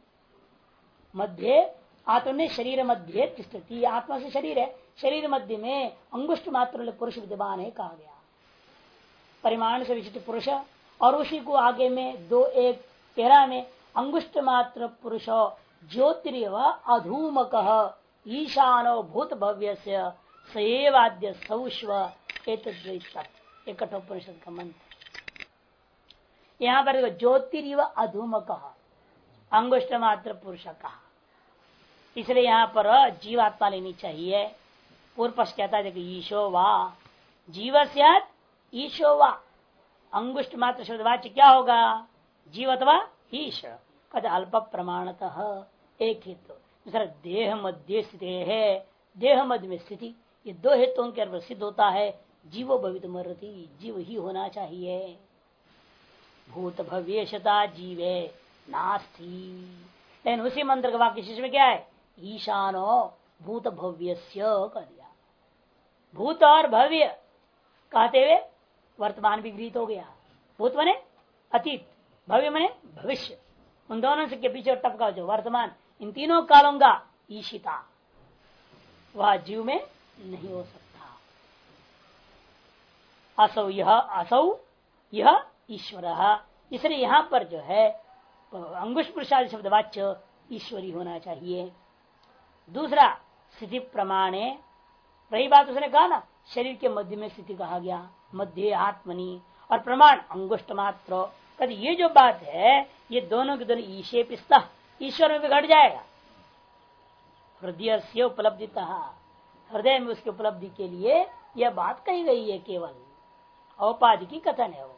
मध्य आत्म शरीर मध्य तिष्ठति, आत्मा से शरीर है, शरीर मध्य में अंगुष्ठ मात्र पुरुष विद्यमान है कहा गया। परिमाण से विशिष्ट पुरुष, और उसी को आगे में 2:1-13 में अंगुष्ठ मात्र पुरुषो ज्योतिरिव अधूमकः ईशानो भूत भव्य सएवाद्य सौष्व एक कठोपनिषद का मंत्र। यहाँ पर ज्योतिरिव अधूमकः अंगुष्ठ मात्र पुरुष कहा, इसलिए यहाँ पर जीवात्मा लेनी चाहिए। पूर्व पक्ष कहता है कि ईशो वा जीव स्यात् ईशो वा, अंगुष्ठ मात्र शब्दवाच्य क्या होगा, जीव अथवा ईश। कहते अल्प प्रमाणतः एक हेतु, दूसरा देह मध्य स्थित है, देह मध्य में स्थिति, ये 2 हेतुओं के अंदर सिद्ध होता है जीवो भवितुमर्हति, जीव ही होना चाहिए। भूत भव्यशता जीवे नास्ति, लेकिन उसी मंत्र का वाक्य शेष में क्या है, ईशानो भूत भव्यस्य कर दिया। भूत और भव्य कहते हुए वर्तमान भी गृहीत हो गया। भूत मने अतीत, भव्य मने भविष्य, उन दोनों से के पीछे टपका जो वर्तमान, इन तीनों कालों का ईशिता वह जीव में नहीं हो सकता। असौ यह ईश्वर, इसलिए यहां पर जो है अंगुष्ठ पुरुषादि शब्द वाच्य ईश्वरी होना चाहिए। दूसरा स्थिति प्रमाणे, रही बात उसने कहा ना शरीर के मध्य में स्थिति कहा गया, मध्य आत्मनि, और प्रमाण अंगुष्ठ मात्र। कभी ये जो बात है ये दोनों के दोनों ईशे पिस्ता ईश्वर में भी घट जाएगा। हृदय से उपलब्धिता, हृदय में उसकी उपलब्धि के लिए यह बात कही गई है, केवल औपाधि की कथन है वो।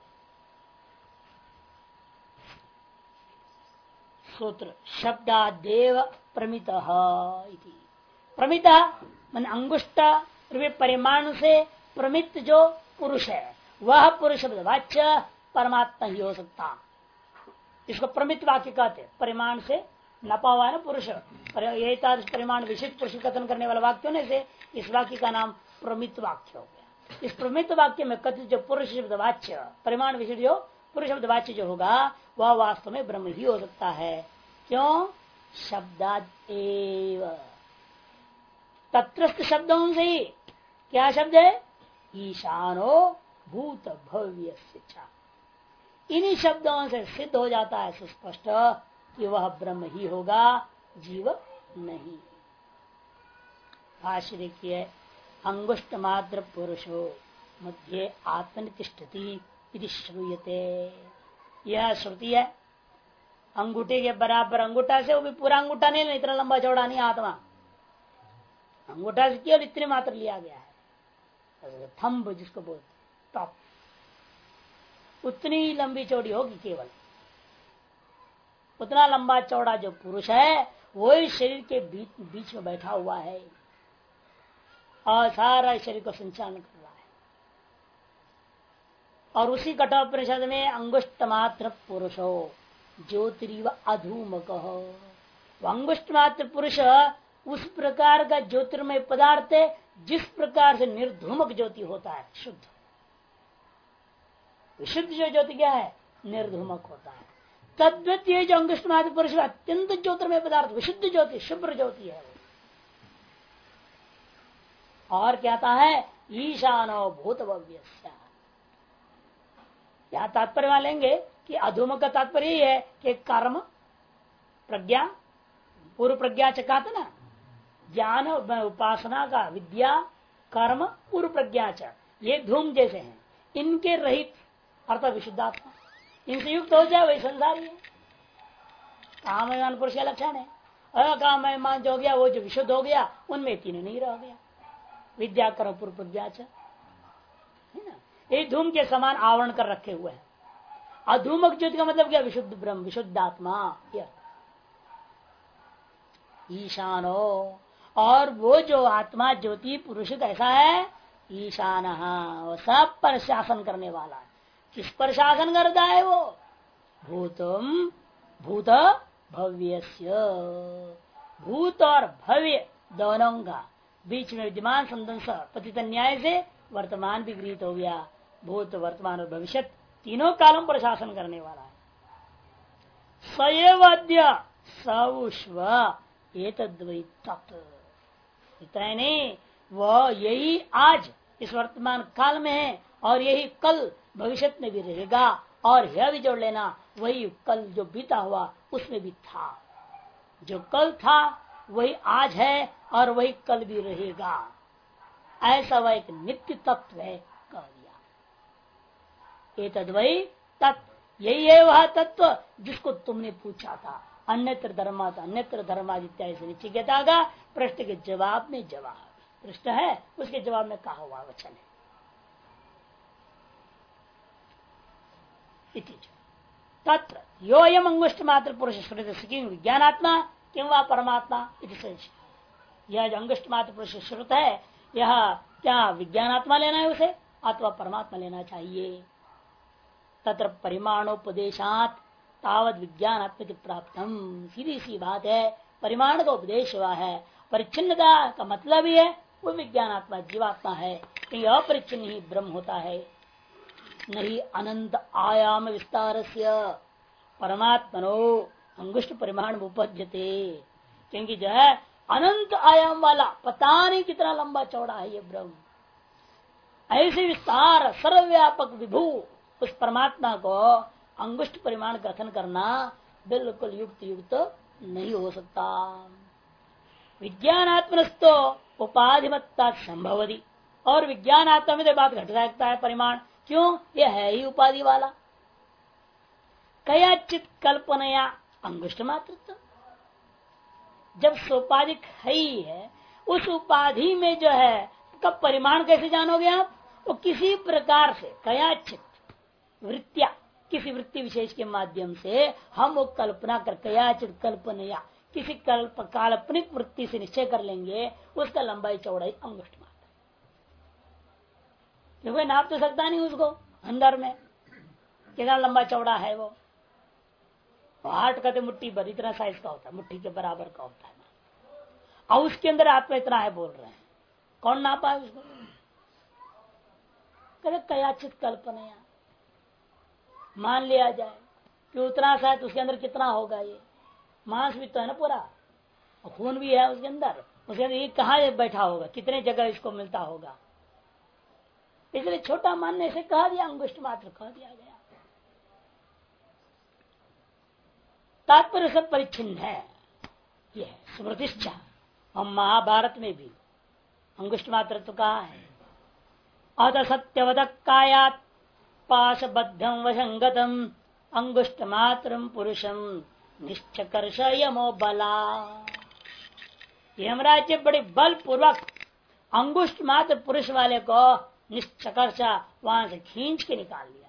सूत्र शब्दादेव प्रमित इति। प्रमित मन अंगुष्ठ परिमाण से प्रमित जो पुरुष है वह पुरुष वाच्य परमात्मा ही हो सकता। इसको प्रमित वाक्य कहते हैं, परिमाण से नपा हुआ है ना पुरुष, परिमाण विशिष्ट पुरुष कथन करने वाला वाक्य होने से इस वाक्य का नाम प्रमित वाक्य हो गया। इस प्रमित वाक्य में कथित जो पुरुष शब्द वाच्य परिमाण विशिष्ट जो पुरुष शब्द वाच्य जो होगा वह वास्तव में ब्रह्म ही हो सकता है। क्यों? शब्दाद एव, तत्रस्थ शब्दों से ही क्या शब्द है? ईशानो भूत भव्य। इन्हीं शब्दों से सिद्ध हो जाता है सुस्पष्ट कि वह ब्रह्म ही होगा, जीव नहीं। भाष्य देखिए, अंगुष्ठ मात्र पुरुषो मध्य आत्मनितिष्ठति इति श्रूयते। यह श्रुति है। अंगूठे के बराबर अंगूठा से, वो भी पूरा अंगूठा नहीं, इतना लंबा चौड़ा नहीं आत्मा, अंगूठा से केवल इतने मात्र लिया गया है, थंब जिसको बोलते टॉप, उतनी लंबी चौड़ी होगी, केवल उतना लंबा चौड़ा जो पुरुष है वही शरीर के बीच में बैठा हुआ है और सारा शरीर को संचालन कर रहा है। और उसी कठोपनिषद में अंगुष्ठ मात्र पुरुषो ज्योतिरिव अधूमक, अंगुष्ठ मात्र पुरुष उस प्रकार का ज्योतिर्मय पदार्थ है जिस प्रकार से निर्धूमक ज्योति होता है, शुद्ध विशुद्ध जो ज्योति क्या है? निर्धूमक होता है। तद्वत ये जो अंगुष्ठ मात्र पुरुष अत्यंत ज्योतिर्मय पदार्थ विशुद्ध ज्योति शुभ्र ज्योति है। और क्या था है? ईशानो भूत भव्य। यहां तात्पर्य लेंगे कि अधूमक का तात्पर्य यही है कि कर्म प्रज्ञा पूर्व प्रज्ञा चका था ना, ज्ञान उपासना का विद्या कर्म पूर्व प्रज्ञा च, ये धूम जैसे हैं, इनके रहित अर्थात विशुद्धात्मा, इनसे युक्त हो जाए वही संसारी है। काममान पुरुष का लक्षण है। अकाममान जो हो गया वो जो विशुद्ध हो गया उनमें तीनों नहीं रह गया, विद्या कर्म पूर्व प्रज्ञा च, है ना। ये धूम के समान आवरण कर रखे हुए हैं। अधूमक ज्योति का मतलब क्या? विशुद्ध ब्रह्म विशुद्ध आत्मा। ईशानो, और वो जो आत्मा ज्योति पुरुष कैसा है? ईशान, वो सब पर शासन करने वाला है। किस पर शासन करता है वो? भूतम भूत भव्यस्य, भूत और भव्य दोनों का बीच में विद्यमान संदंश पतित न्याय से वर्तमान भी गृहीत हो गया। भूत वर्तमान और भविष्य तीनों कालों पर शासन करने वाला है। सएवद्य सउष्व एतद्वै तत्, इतना नहीं, वह यही आज इस वर्तमान काल में है और यही कल भविष्य में भी रहेगा। और यह भी जोड़ लेना, वही कल जो बीता हुआ उसमें भी था, जो कल था वही आज है और वही कल भी रहेगा। ऐसा वह एक नित्य तत्व है, कह दिया। एतद्वै तत्, यही है वह तत्व जिसको तुमने पूछा था। अन्यत्र धर्मात अन्यत्र धर्माद इत्यादि से निश्चिता का प्रश्न के जवाब में जवाब, प्रश्न है उसके जवाब में कहा हुआ वचन है। तत्र योयम अंगुष्ठ मात्र पुरुष श्रुत विज्ञानात्मा किं वा परमात्मा इति संशय। यह जो अंगुष्ठ मात्र पुरुष श्रुत है, यह क्या विज्ञानात्मा लेना है उसे अथवा परमात्मा लेना चाहिए? तत्र परिमाणोपदेशात तावत विज्ञानात्मक प्राप्तम, सीधी सी बात है। परिमाण का उपदेश हुआ है, परिच्छिन्नता का मतलब ही है वो विज्ञानात्मा जीवात्मा है, कहीं अपरिच्छिन्न ही ब्रह्म होता है। नहीं अनंत आयाम विस्तार से परमात्मनो अंगुष्ठ परिमाण उपद्यते, क्योंकि जो है अनंत आयाम वाला, पता नहीं कितना लंबा चौड़ा है ये ब्रह्म। ऐसे विस्तार सर्वव्यापक विभू उस परमात्मा को अंगुष्ठ परिमाण कथन करना बिल्कुल युक्त युक्त नहीं हो सकता। विज्ञानात्मनस्तो उपाधिमत्ता संभवती, और विज्ञान आत्मा में तो बात घट सकता है परिमाण, क्यों? ये है ही उपाधि वाला। कयाचित कल्पनया अंगुष्ठ मात्र, जब सोपाधिक है ही है, उस उपाधि में जो है कब परिमाण कैसे जानोगे आप? वो किसी प्रकार से कयाचित वृत्तिया, किसी वृत्ति विशेष के माध्यम से हम वो कल्पना कर, कयाचित कल्पनया किसी काल्पनिक वृत्ति से निश्चय कर लेंगे उसका लंबाई चौड़ाई अंगुष्ठ मात्र। क्योंकि नाप तो सकता नहीं उसको अंदर में कितना लंबा चौड़ा है वो। हार्ट का तो मुट्ठी भर इतना साइज का होता है, मुट्ठी के बराबर का होता है, और उसके अंदर आत्मा इतना है बोल रहे हैं, कौन नापा है उसको? कहते कयाचित कल्पना, मान लिया जाए कि उतना शायद उसके अंदर कितना होगा, ये मांस भी तो है ना पूरा, और खून भी है उसके अंदर ये कहाँ बैठा होगा, कितने जगह इसको मिलता होगा, इसलिए छोटा मानने से कहा दिया, अंगुष्ठ मात्र कह दिया गया। तात्पर्य सब परिच्छिन्न है, यह स्मृतिश्चा। और महाभारत में भी अंगुष्ठ मात्र तो कहा है, अत सत्यवत कायात पाशबद्धम वशंगतम अंगुष्ठ मात्रम पुरुषम निश्चकर्ष यमो बला। यमराज बड़े बल पूर्वक अंगुष्ठ मात्र पुरुष वाले को निश्चकर्ष वहां से खींच के निकाल लिया।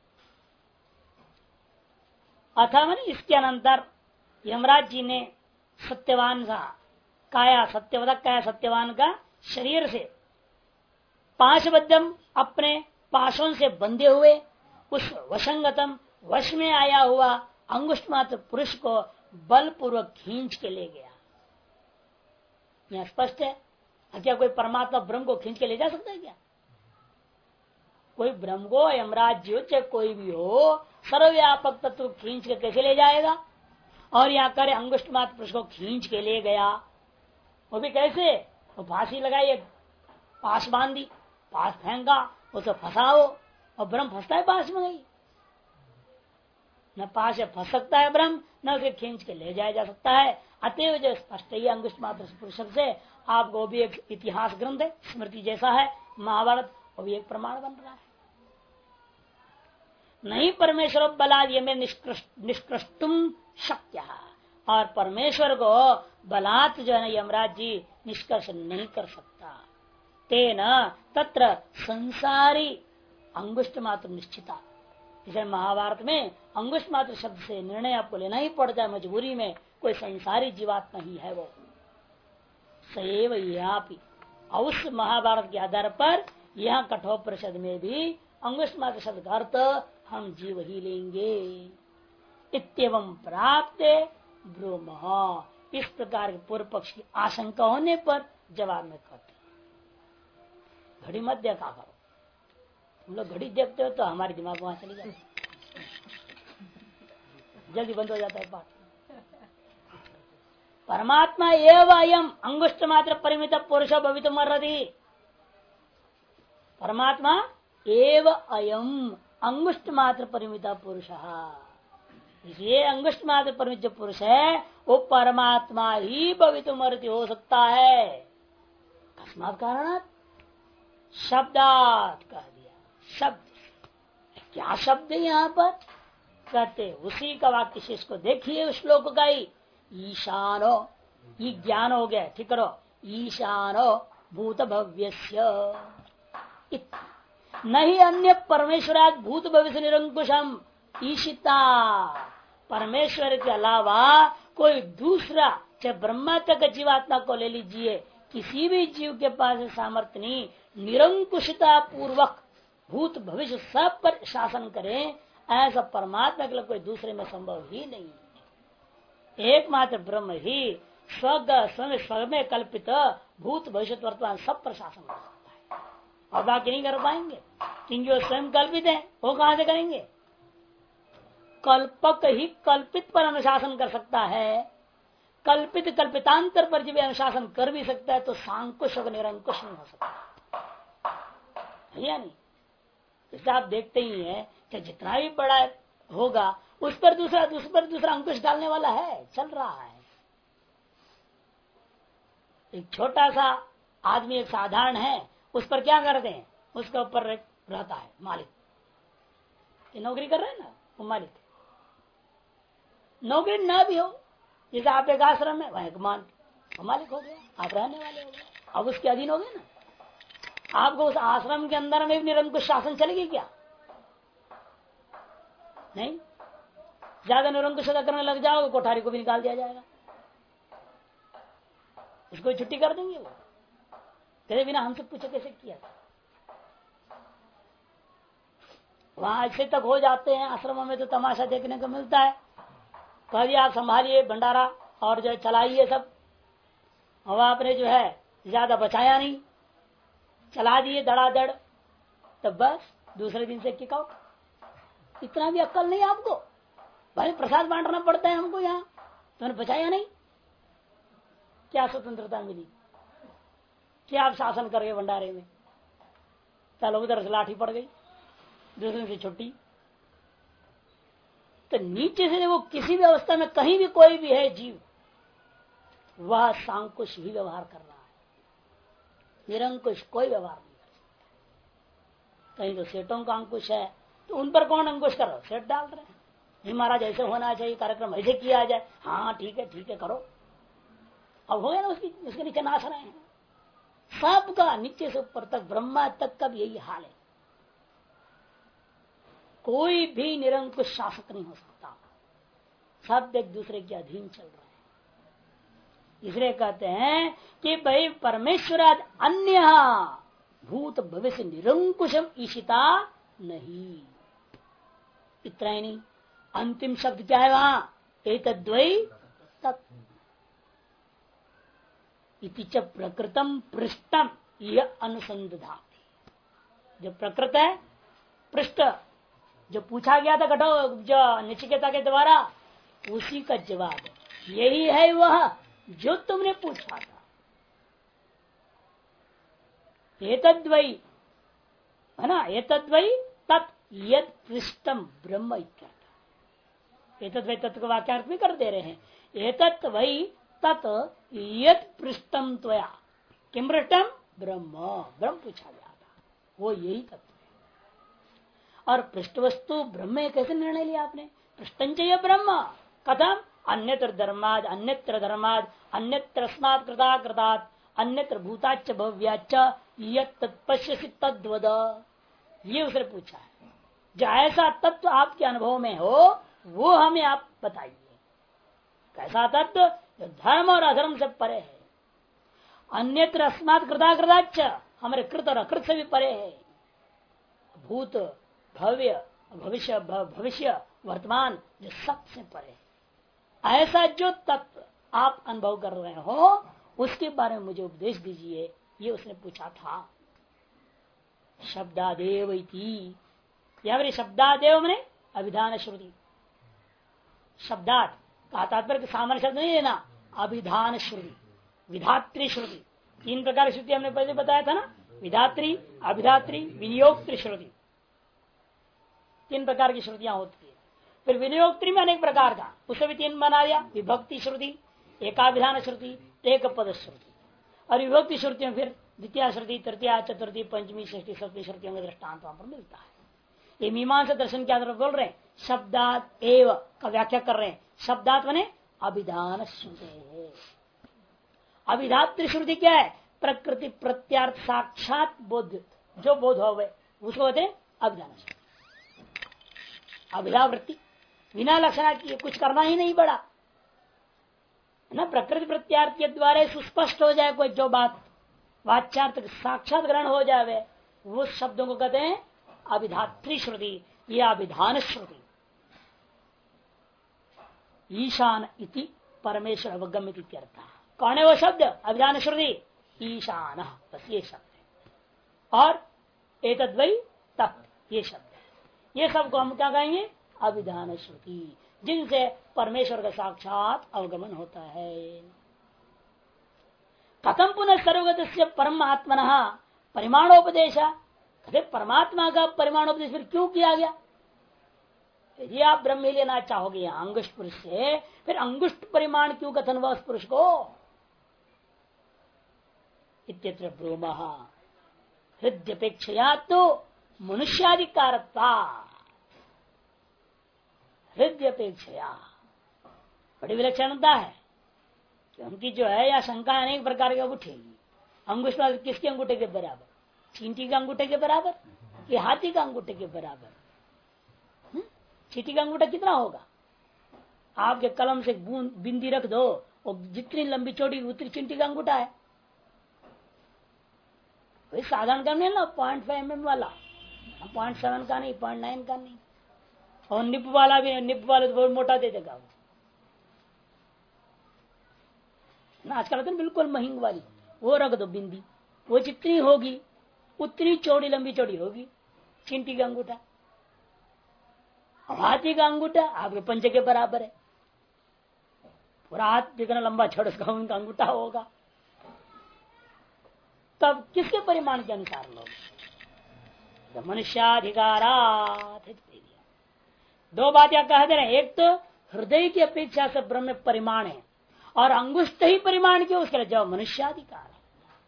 अथा मैंने इसके अनंतर यमराज जी ने सत्यवान का काया, सत्यवदक काया सत्यवान का शरीर से पाशबद्धम अपने पाशों से बंधे हुए उस वशंगतम वश में आया हुआ अंगुष्ठ मात्र पुरुष को बलपूर्वक खींच के ले गया। यह स्पष्ट है। क्या कोई परमात्मा ब्रह्म को खींच के ले जा सकता है क्या? कोई ब्रह्म को यमराज जी हो चाहे कोई भी हो, सर्वव्यापक तत्व खींच के कैसे ले जाएगा? और यहाँ करे अंगुष्ठ मात्र पुरुष को खींच के ले गया, वो भी कैसे? वो फांसी लगाई, पास बांधी, पास फेंका, उसे फंसाओ, और ब्रह्म फंसता है पास में? गई न पास से फंस सकता है ब्रह्म, न उसे खींच के ले जाया जा सकता है। अतएव जो स्पष्ट है अंगुष्ठ मात्र पुरुष से, आपको भी एक इतिहास ग्रंथ है, स्मृति जैसा है महाभारत, वो भी एक प्रमाण बन रहा है। नहीं परमेश्वर बलाद ये में निष्कृष्टुम शक्य, और परमेश्वर को बलात् जो है ना यमराज जी निष्कर्ष नहीं कर सकता। तेना तत्र संसारी अंगुष्ठ मात्र निश्चिता। इसे महाभारत में अंगुष्ठ मात्र शब्द से निर्णय आपको लेना ही पड़ता है, मजबूरी में। कोई संसारी जीवात्मा ही है वो, सैव यहाँ भी। और उस महाभारत के आधार पर यहाँ कठोपनिषद में भी अंगुष्ठ मात्र शब्द का अर्थ हम जीव ही लेंगे। इत्यवं प्राप्त ब्रूमः, इस प्रकार के पूर्व पक्ष की आशंका होने पर जवाब में कहते घड़ी मत देखा करो। हम लोग घड़ी देखते हो तो हमारे दिमाग वहां चली जाती, जल्दी बंद हो जाता है बात। परमात्मा एव अयम अंगुष्ठ मात्र परिमित पुरुष भवितुम अर्हति। परमात्मा एव अयम अंगुष्ठ मात्र परिमित पुरुष, ये अंगुष्ठ मात्र परिमित जो पुरुष है वो परमात्मा ही भवितुम अर्हति हो सकता है। कस्मात् कारणात् शब्दात कह दिया। शब्द क्या शब्द है यहाँ पर? कहते उसी का वाक्य शेष को देखिए उस श्लोक का ही। ईशानो, ये ज्ञान हो गया, ठीक करो। ईशानो भूत भव्यस्य नहीं अन्य परमेश्वरात भूत भविष्य निरंकुशम ईशिता। परमेश्वर के अलावा कोई दूसरा, चाहे ब्रह्मा तक जीवात्मा को ले लीजिए, किसी भी जीव के पास सामर्थ्य नहीं निरंकुशता पूर्वक भूत भविष्य सब पर शासन करें, ऐसा परमात्मा के लिए कोई दूसरे में संभव ही नहीं है। एकमात्र ब्रह्म ही स्व में कल्पित भूत भविष्य वर्तमान सब पर शासन कर सकता है, और बाकी नहीं कर पाएंगे क्योंकि वो स्वयं कल्पित है। वो कहां से करेंगे? कल्पक ही कल्पित पर अनुशासन कर सकता है। कल्पित कल्पितांतर पर जब अनुशासन कर भी सकता है तो सांकुश और निरंकुश नहीं हो सकता है या नहीं? इससे आप देखते ही हैं कि जितना भी बड़ा होगा उस पर दूसरा अंकुश डालने वाला है, चल रहा है। एक छोटा सा आदमी एक साधारण है, उस पर क्या करते हैं, उसका ऊपर रहता है मालिक, ये नौकरी कर रहे हैं ना, वो मालिक। नौकरी न भी हो, जैसे आप एक आश्रम में वह मालिक हो गया, आप रहने वाले हो गए, अब उसके अधीन हो गए ना। आपको उस आश्रम के अंदर में भी निरंकुश शासन चलेगी क्या? नहीं। ज्यादा निरंकुशता करने लग जाओगे, कोठारी को भी निकाल दिया जाएगा, उसको छुट्टी कर देंगे। वो कहते बिना हमसे पूछे कैसे किया था। वहां ऐसे तक हो जाते हैं आश्रमों में, तो तमाशा देखने को मिलता है। कभी आप संभालिए भंडारा और जो चलाइए सब, और आपने जो है ज्यादा बचाया नहीं, चला दिए धड़ाधड़, तब बस दूसरे दिन से किक आउट। इतना भी अक्ल नहीं आपको, भाई प्रसाद बांटना पड़ता है हमको यहाँ, तुमने बचाया नहीं, क्या स्वतंत्रता मिली? क्या आप शासन कर गए भंडारे में? चलो उधर से लाठी पड़ गई, दूसरे दिन से छुट्टी। तो नीचे से वो किसी भी अवस्था में कहीं भी कोई भी है जीव, वह सांकुश ही व्यवहार कर रहा है, निरंकुश कोई व्यवहार नहीं कर सकता। कहीं तो सेठों का अंकुश है, तो उन पर कौन अंकुश कर रहा है? सेठ डाल रहे हैं, नहीं महाराज ऐसे होना चाहिए, कार्यक्रम ऐसे किया जाए, हाँ ठीक है करो। अब हो गया ना, उसके नीचे नाच रहे हैं। सबका नीचे से ऊपर तक, ब्रह्मा तक का भी यही हाल है। कोई भी निरंकुश शासक नहीं हो सकता, सब एक दूसरे के अधीन चल रहे हैं। इसलिए कहते हैं कि भाई परमेश्वराद अन्य भूत भविष्य निरंकुशम ईशिता नहीं। इतना ही नहीं, अंतिम शब्द क्या है वहां? एतद्वै तत् इति च प्रकृतम पृष्ठम यह अनुसंधान। जो प्रकृत है, पृष्ठ जो पूछा गया था घटो जो नचिकेता के द्वारा, उसी का जवाब यही है वह जो तुमने पूछा था। एतद्वै है ना, एतद्वै तत् यद पृष्ठम ब्रह्म इत्यर्थ। एतद्वै तत्व का वाक्यार्थ भी कर दे रहे हैं। एतत् वै तत् यद पृष्ठम त्वया, किम पृष्ठम? ब्रह्म, ब्रह्म पूछा गया था, वो यही तत्व है। और पृष्ठ वस्तु ब्रह्म, कैसे निर्णय लिया आपने? पृष्ठंच ब्रह्म कथम? अन्यत्र धर्माद अन्यत्र धर्माद अन्यत्र अस्मात् कृता कृतात् अन्यत्र भूताच्च भव्याच्च यत् तत्पश्यसि तद्वद। ये उसने पूछा है, जो ऐसा तत्व आपके अनुभव में हो वो हमें आप बताइए। कैसा तत्व? जो धर्म और अधर्म से परे है। अन्यत्र अस्मात् कृता कृताच्च, हमारे कृत और अकृत से भी परे है। भूत भव्य भविष्य वर्तमान, जो सबसे परे है। ऐसा जो तत्व आप अनुभव कर रहे हो, उसके बारे में मुझे उपदेश दीजिए, ये उसने पूछा था। शब्दादेव इति, या शब्दादेव मैंने अभिधान श्रुति। शब्दात का तात्पर्य सामान्य शब्द नहीं लेना, अभिधान श्रुति, विधात्री श्रुति। तीन प्रकार की श्रुति हमने पहले बताया था ना, विधात्री, अभिधात्री, विनियोक्त्री श्रुति। तीन प्रकार की श्रुतियां होती है। फिर विनियोक्त्री में अनेक प्रकार का, उसे भी तीन बना दिया। विभक्ति श्रुति, एकाभिधान श्रुति, एक पद श्रुति। और विभक्ति श्रुतियों फिर द्वितीय श्रुति, तृतीय, चतुर्थी, पंचमी, षष्ठी, सप्तमी श्रुतियों में दृष्टांत वहां पर मिलता है। ये मीमांसा दर्शन के आधार पर बोल रहे हैं। शब्दात एव का व्याख्या कर रहे हैं। शब्दात माने अभिधान श्रुति। अभिधात्री श्रुति क्या है? प्रकृति प्रत्यार्थ साक्षात बोध, जो बोध हो गए उसको कहते हैं अभिधान श्रुति। अभिधावृत्ति बिना लक्षणा किए कुछ करना ही नहीं पड़ा ना। प्रकृति प्रत्यार्थ के द्वारा सुस्पष्ट हो जाए कोई जो बात, वाच्यार्थ साक्षात ग्रहण हो जाए, वो शब्दों को कहते हैं अभिधात्री श्रुति या अभिधान श्रुति। ईशान इति परमेश्वर अवगम्य इत्यर्थ। कौन है वो शब्द? अभिधान श्रुति, ईशान, बस ये शब्द है। और एतद्वै तत्, ये शब्द है। ये सबको हम क्या कहेंगे? अभिधान श्रुति, जिनसे परमेश्वर का साक्षात अवगमन होता है। कथम पुनः सर्वगत से परमात्मन परिमाणोपदेश, कहते परमात्मा का परिमाणोपदेश फिर क्यों किया गया? यदि आप ब्रह्म लेना चाहोगे यहाँ अंगुष्ठ पुरुष से, फिर अंगुष्ठ परिमाण क्यों कथन हुआ उस पुरुष को? इत्यत्र ब्रूमः, हृदयपेक्षया तो मनुष्याधिकारत्वा, हृदयपेक्षया बड़ी विलक्षणता है कि उनकी जो है या शंका अनेक प्रकार की उठेगी। अंगुष्ठ किसके अंगूठे के बराबर? चींटी का अंगूठे के बराबर कि हाथी का अंगूठे के बराबर? चींटी का अंगूठा कितना होगा? आपके कलम से बिंदी रख दो और जितनी लंबी चौड़ी उतनी चींटी का अंगूठा है। वही साधारण का नहीं ना, 0.5 mm वाला, 0.7 का नहीं, 0.9 का नहीं। और निप वाला भी, निप वाले तो बहुत मोटा दे देगा ना। आजकल तो बिल्कुल महीन वाली वो रख दो बिंदी, वो जितनी होगी उतनी चौड़ी लंबी चौड़ी होगी चींटी का अंगूठा। हाथी का अंगूठा आपके पंजे के बराबर है, पूरा हाथ जितना लंबा छोड़ उसका उनका अंगूठा होगा। तब किसके परिमाण के अनुसार लोग? मनुष्याधिकारात। दो बात यह कह दे रहे हैं, एक तो हृदय की अपेक्षा से ब्रह्म में परिमाण है और अंगुष्ठ ही परिमाण के उसके लिए जो मनुष्याधिकार है।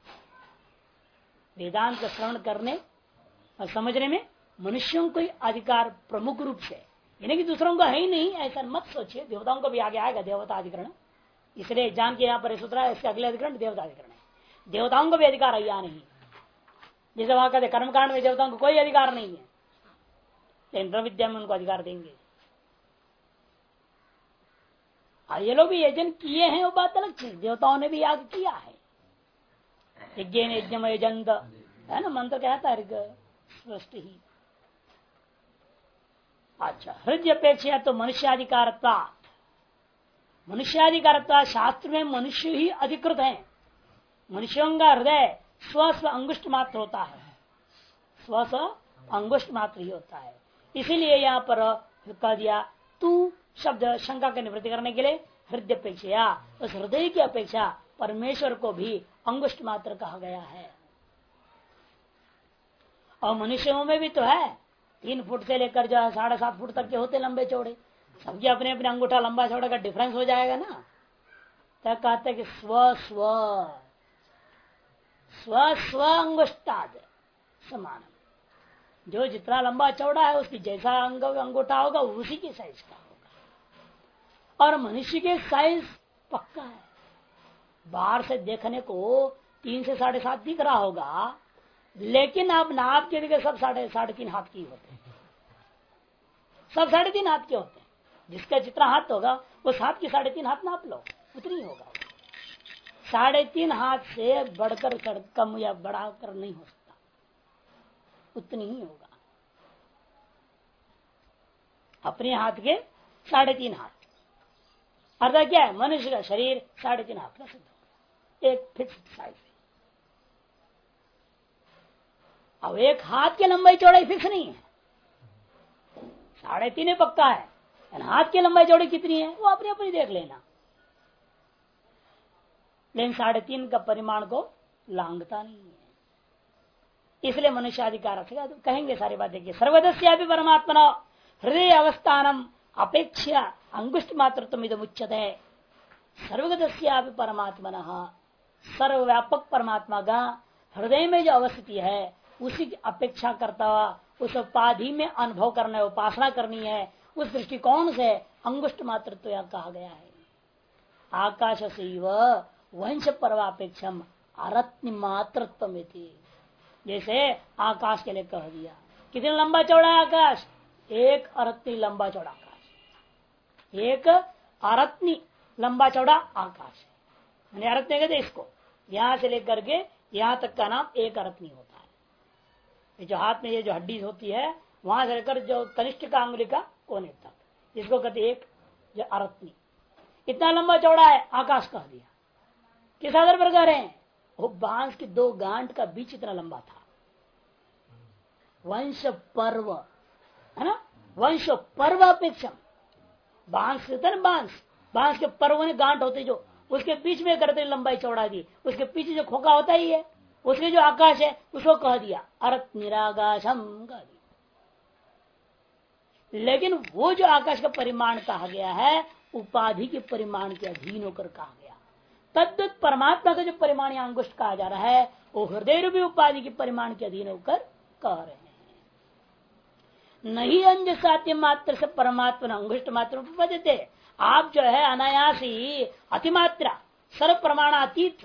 वेदांत का श्रवण करने और समझने में मनुष्यों को ही अधिकार प्रमुख रूप से, यानी कि दूसरों का है ही नहीं, ऐसा मत सोचिए। देवताओं को भी आगे आएगा देवता अधिकरण, इसलिए जान के यहाँ पर सूत्र है, इसके अगले अधिकरण देवता अधिकरण है। देवताओं को भी अधिकार है या नहीं? जैसे वहां कहते कर्मकांड में देवताओं को कोई अधिकार नहीं है, लेकिन विद्या में उनको अधिकार देंगे। ये लोग भी यजन किए हैं वो बात अलग चीज, देवताओं ने भी याग किया है। यज्ञ यजंत है ना, मंत्र कहता है स्पष्ट ही। अच्छा, हृदय अपेक्षा तो मनुष्याधिकारत्वा, मनुष्याधिकारत्वा शास्त्र में मनुष्य ही अधिकृत है। मनुष्यों का हृदय स्व अंगुष्ठ मात्र होता है, स्व अंगुष्ठ मात्र ही होता है। इसीलिए यहाँ पर कह दिया तू शब्द शंका की निवृत्ति करने के लिए हृदय अपेक्षा, उस हृदय की अपेक्षा परमेश्वर को भी अंगुष्ठ मात्र कहा गया है। और मनुष्यों में भी तो है, 3 फुट से लेकर जो है 7.5 फुट तक के होते लंबे चौड़े, सबके अपने अपने अंगूठा लंबा चौड़ा का डिफरेंस हो जाएगा ना। तब कहते कि स्व स्व स्व स्व अंगुष्ठाद समान, जो जितना लंबा चौड़ा है उसकी जैसा अंगूठा होगा उसी के साइज का होगा। और मनुष्य के साइज पक्का है, बाहर से देखने को 3 से 7.5 दिख रहा होगा, लेकिन आप नाप के देखे सब 3.5 हाथ की होते हैं, सब 3.5 हाथ के होते हैं। जिसका जितना हाथ होगा उस हाथ की 3.5 हाथ नाप लो, उतनी होगा। 3.5 हाथ से बढ़कर कम या बढ़ाकर नहीं हो सकता, उतनी ही होगा। अपने हाथ के 3.5 हाथ, अर्थात क्या है, मनुष्य का शरीर 3.5 हाथ का सिद्ध होगा, एक फिक्स साइज। अब एक हाथ की लंबाई चौड़ाई फिक्स नहीं है, 3.5 पक्का है, हाथ की लंबाई चौड़ाई कितनी है वो अपने अपनी देख लेना। लेकिन 3.5 का परिमाण को लांघता नहीं है, इसलिए मनुष्याधिकार कहेंगे सारी बात। देखिए, सर्वदस्या भी परमात्मा हृदय अवस्थानम अपेक्षा अंगुष्ठ मात्रत्व इदम उच्यते। सर्वगतस्या भी परमात्मा, सर्वव्यापक परमात्मा का हृदय में जो अवस्थिति है उसी की अपेक्षा करता हुआ उस उपाधि में अनुभव करना है, उपासना करनी है, उस दृष्टिकोण से अंगुष्ठ मात्रत्व कहा गया है। आकाश से वंश पर्वापेक्षम अरत्न मात्रत्व में थी, जैसे आकाश के लिए कह दिया। कितना लंबा चौड़ा है आकाश? 1 अरत्नी लंबा चौड़ा आकाश, 1 अरत्नी लंबा चौड़ा आकाश है। अरत्नी कहते इसको, यहां से लेकर के यहां तक का नाम 1 अरत्नी होता है। ये जो हाथ में ये जो हड्डी होती है वहां से लेकर जो कनिष्ठ का अंगुली का कोने तक, इसको कहते 1 जो अरत्नी। इतना लंबा चौड़ा है आकाश कह दिया। किस आधार पर कह रहे हैं? वो बांस की 2 गांठ का बीच इतना लंबा था। वंश पर्व है ना, वंश पर्व अपेक्षा बांस बांस के पर्व ने गांठ होते जो उसके बीच में करते लंबाई चौड़ा दी, उसके पीछे जो खोखा होता ही है उसके जो आकाश है उसको कह दिया अरत निराकाशम कह दिया। लेकिन वो जो आकाश का परिमाण कहा गया है उपाधि के परिमाण के अधीन होकर कहा गया। तद्वत परमात्मा का जो परिमाण अंगुष्ठ कहा जा रहा है वो हृदय रूपी उपाधि के परिमाण के अधीन होकर कह रहे हैं। नहीं अंज सात्य मात्र से परमात्मा अंगुष्ट मात्र उपपद्यते। आप जो है अनायासी अतिमात्रा सर्व प्रमाणातीत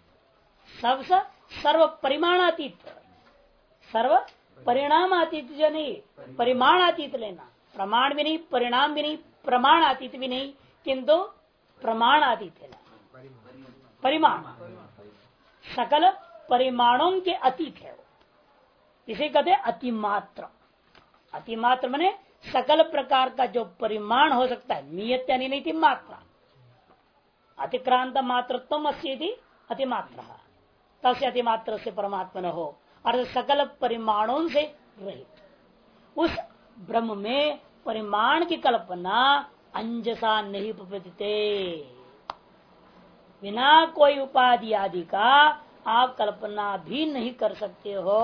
सर्व परिमाणातीत सर्व परिणामातीत जो नहीं परिमाणातीत लेना, प्रमाण भी नहीं परिणाम भी नहीं प्रमाणातीत भी नहीं किंतु प्रमाणातीत लेना, परिमाण सकल परिमाणों के अतीत है वो, इसे कहते अतिमात्र। अतिमात्र माने सकल प्रकार का जो परिमाण हो सकता है, नियत यानी नहीं थी मात्रा, अतिक्रांत मात्रत्वम अस्येति अतिमात्र तस्य अतिमात्र से परमात्मा न हो, अर्थात सकल परिमाणों से रहित उस ब्रह्म में परिमाण की कल्पना अंजसा नहीं उपपद्यते। बिना कोई उपाधि आदि का आप कल्पना भी नहीं कर सकते हो।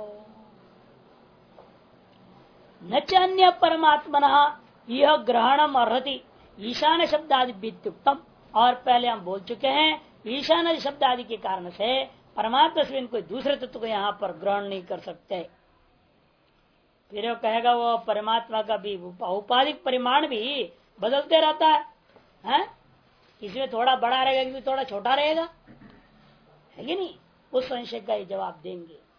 न च अन्य परमात्मन यह ग्रहणम अर्हति ईशान शब्द आदि वित्युक्तम। और पहले हम बोल चुके हैं ईशान शब्द आदि के कारण से परमात्मा से कोई दूसरे तत्व को यहाँ पर ग्रहण नहीं कर सकते। फिर वो कहेगा वो परमात्मा का भी औपाधिक परिमाण भी बदलते रहता है? इसमें थोड़ा बड़ा रहेगा, इसमें थोड़ा छोटा रहेगा, है कि नहीं? उस संशय का जवाब देंगे।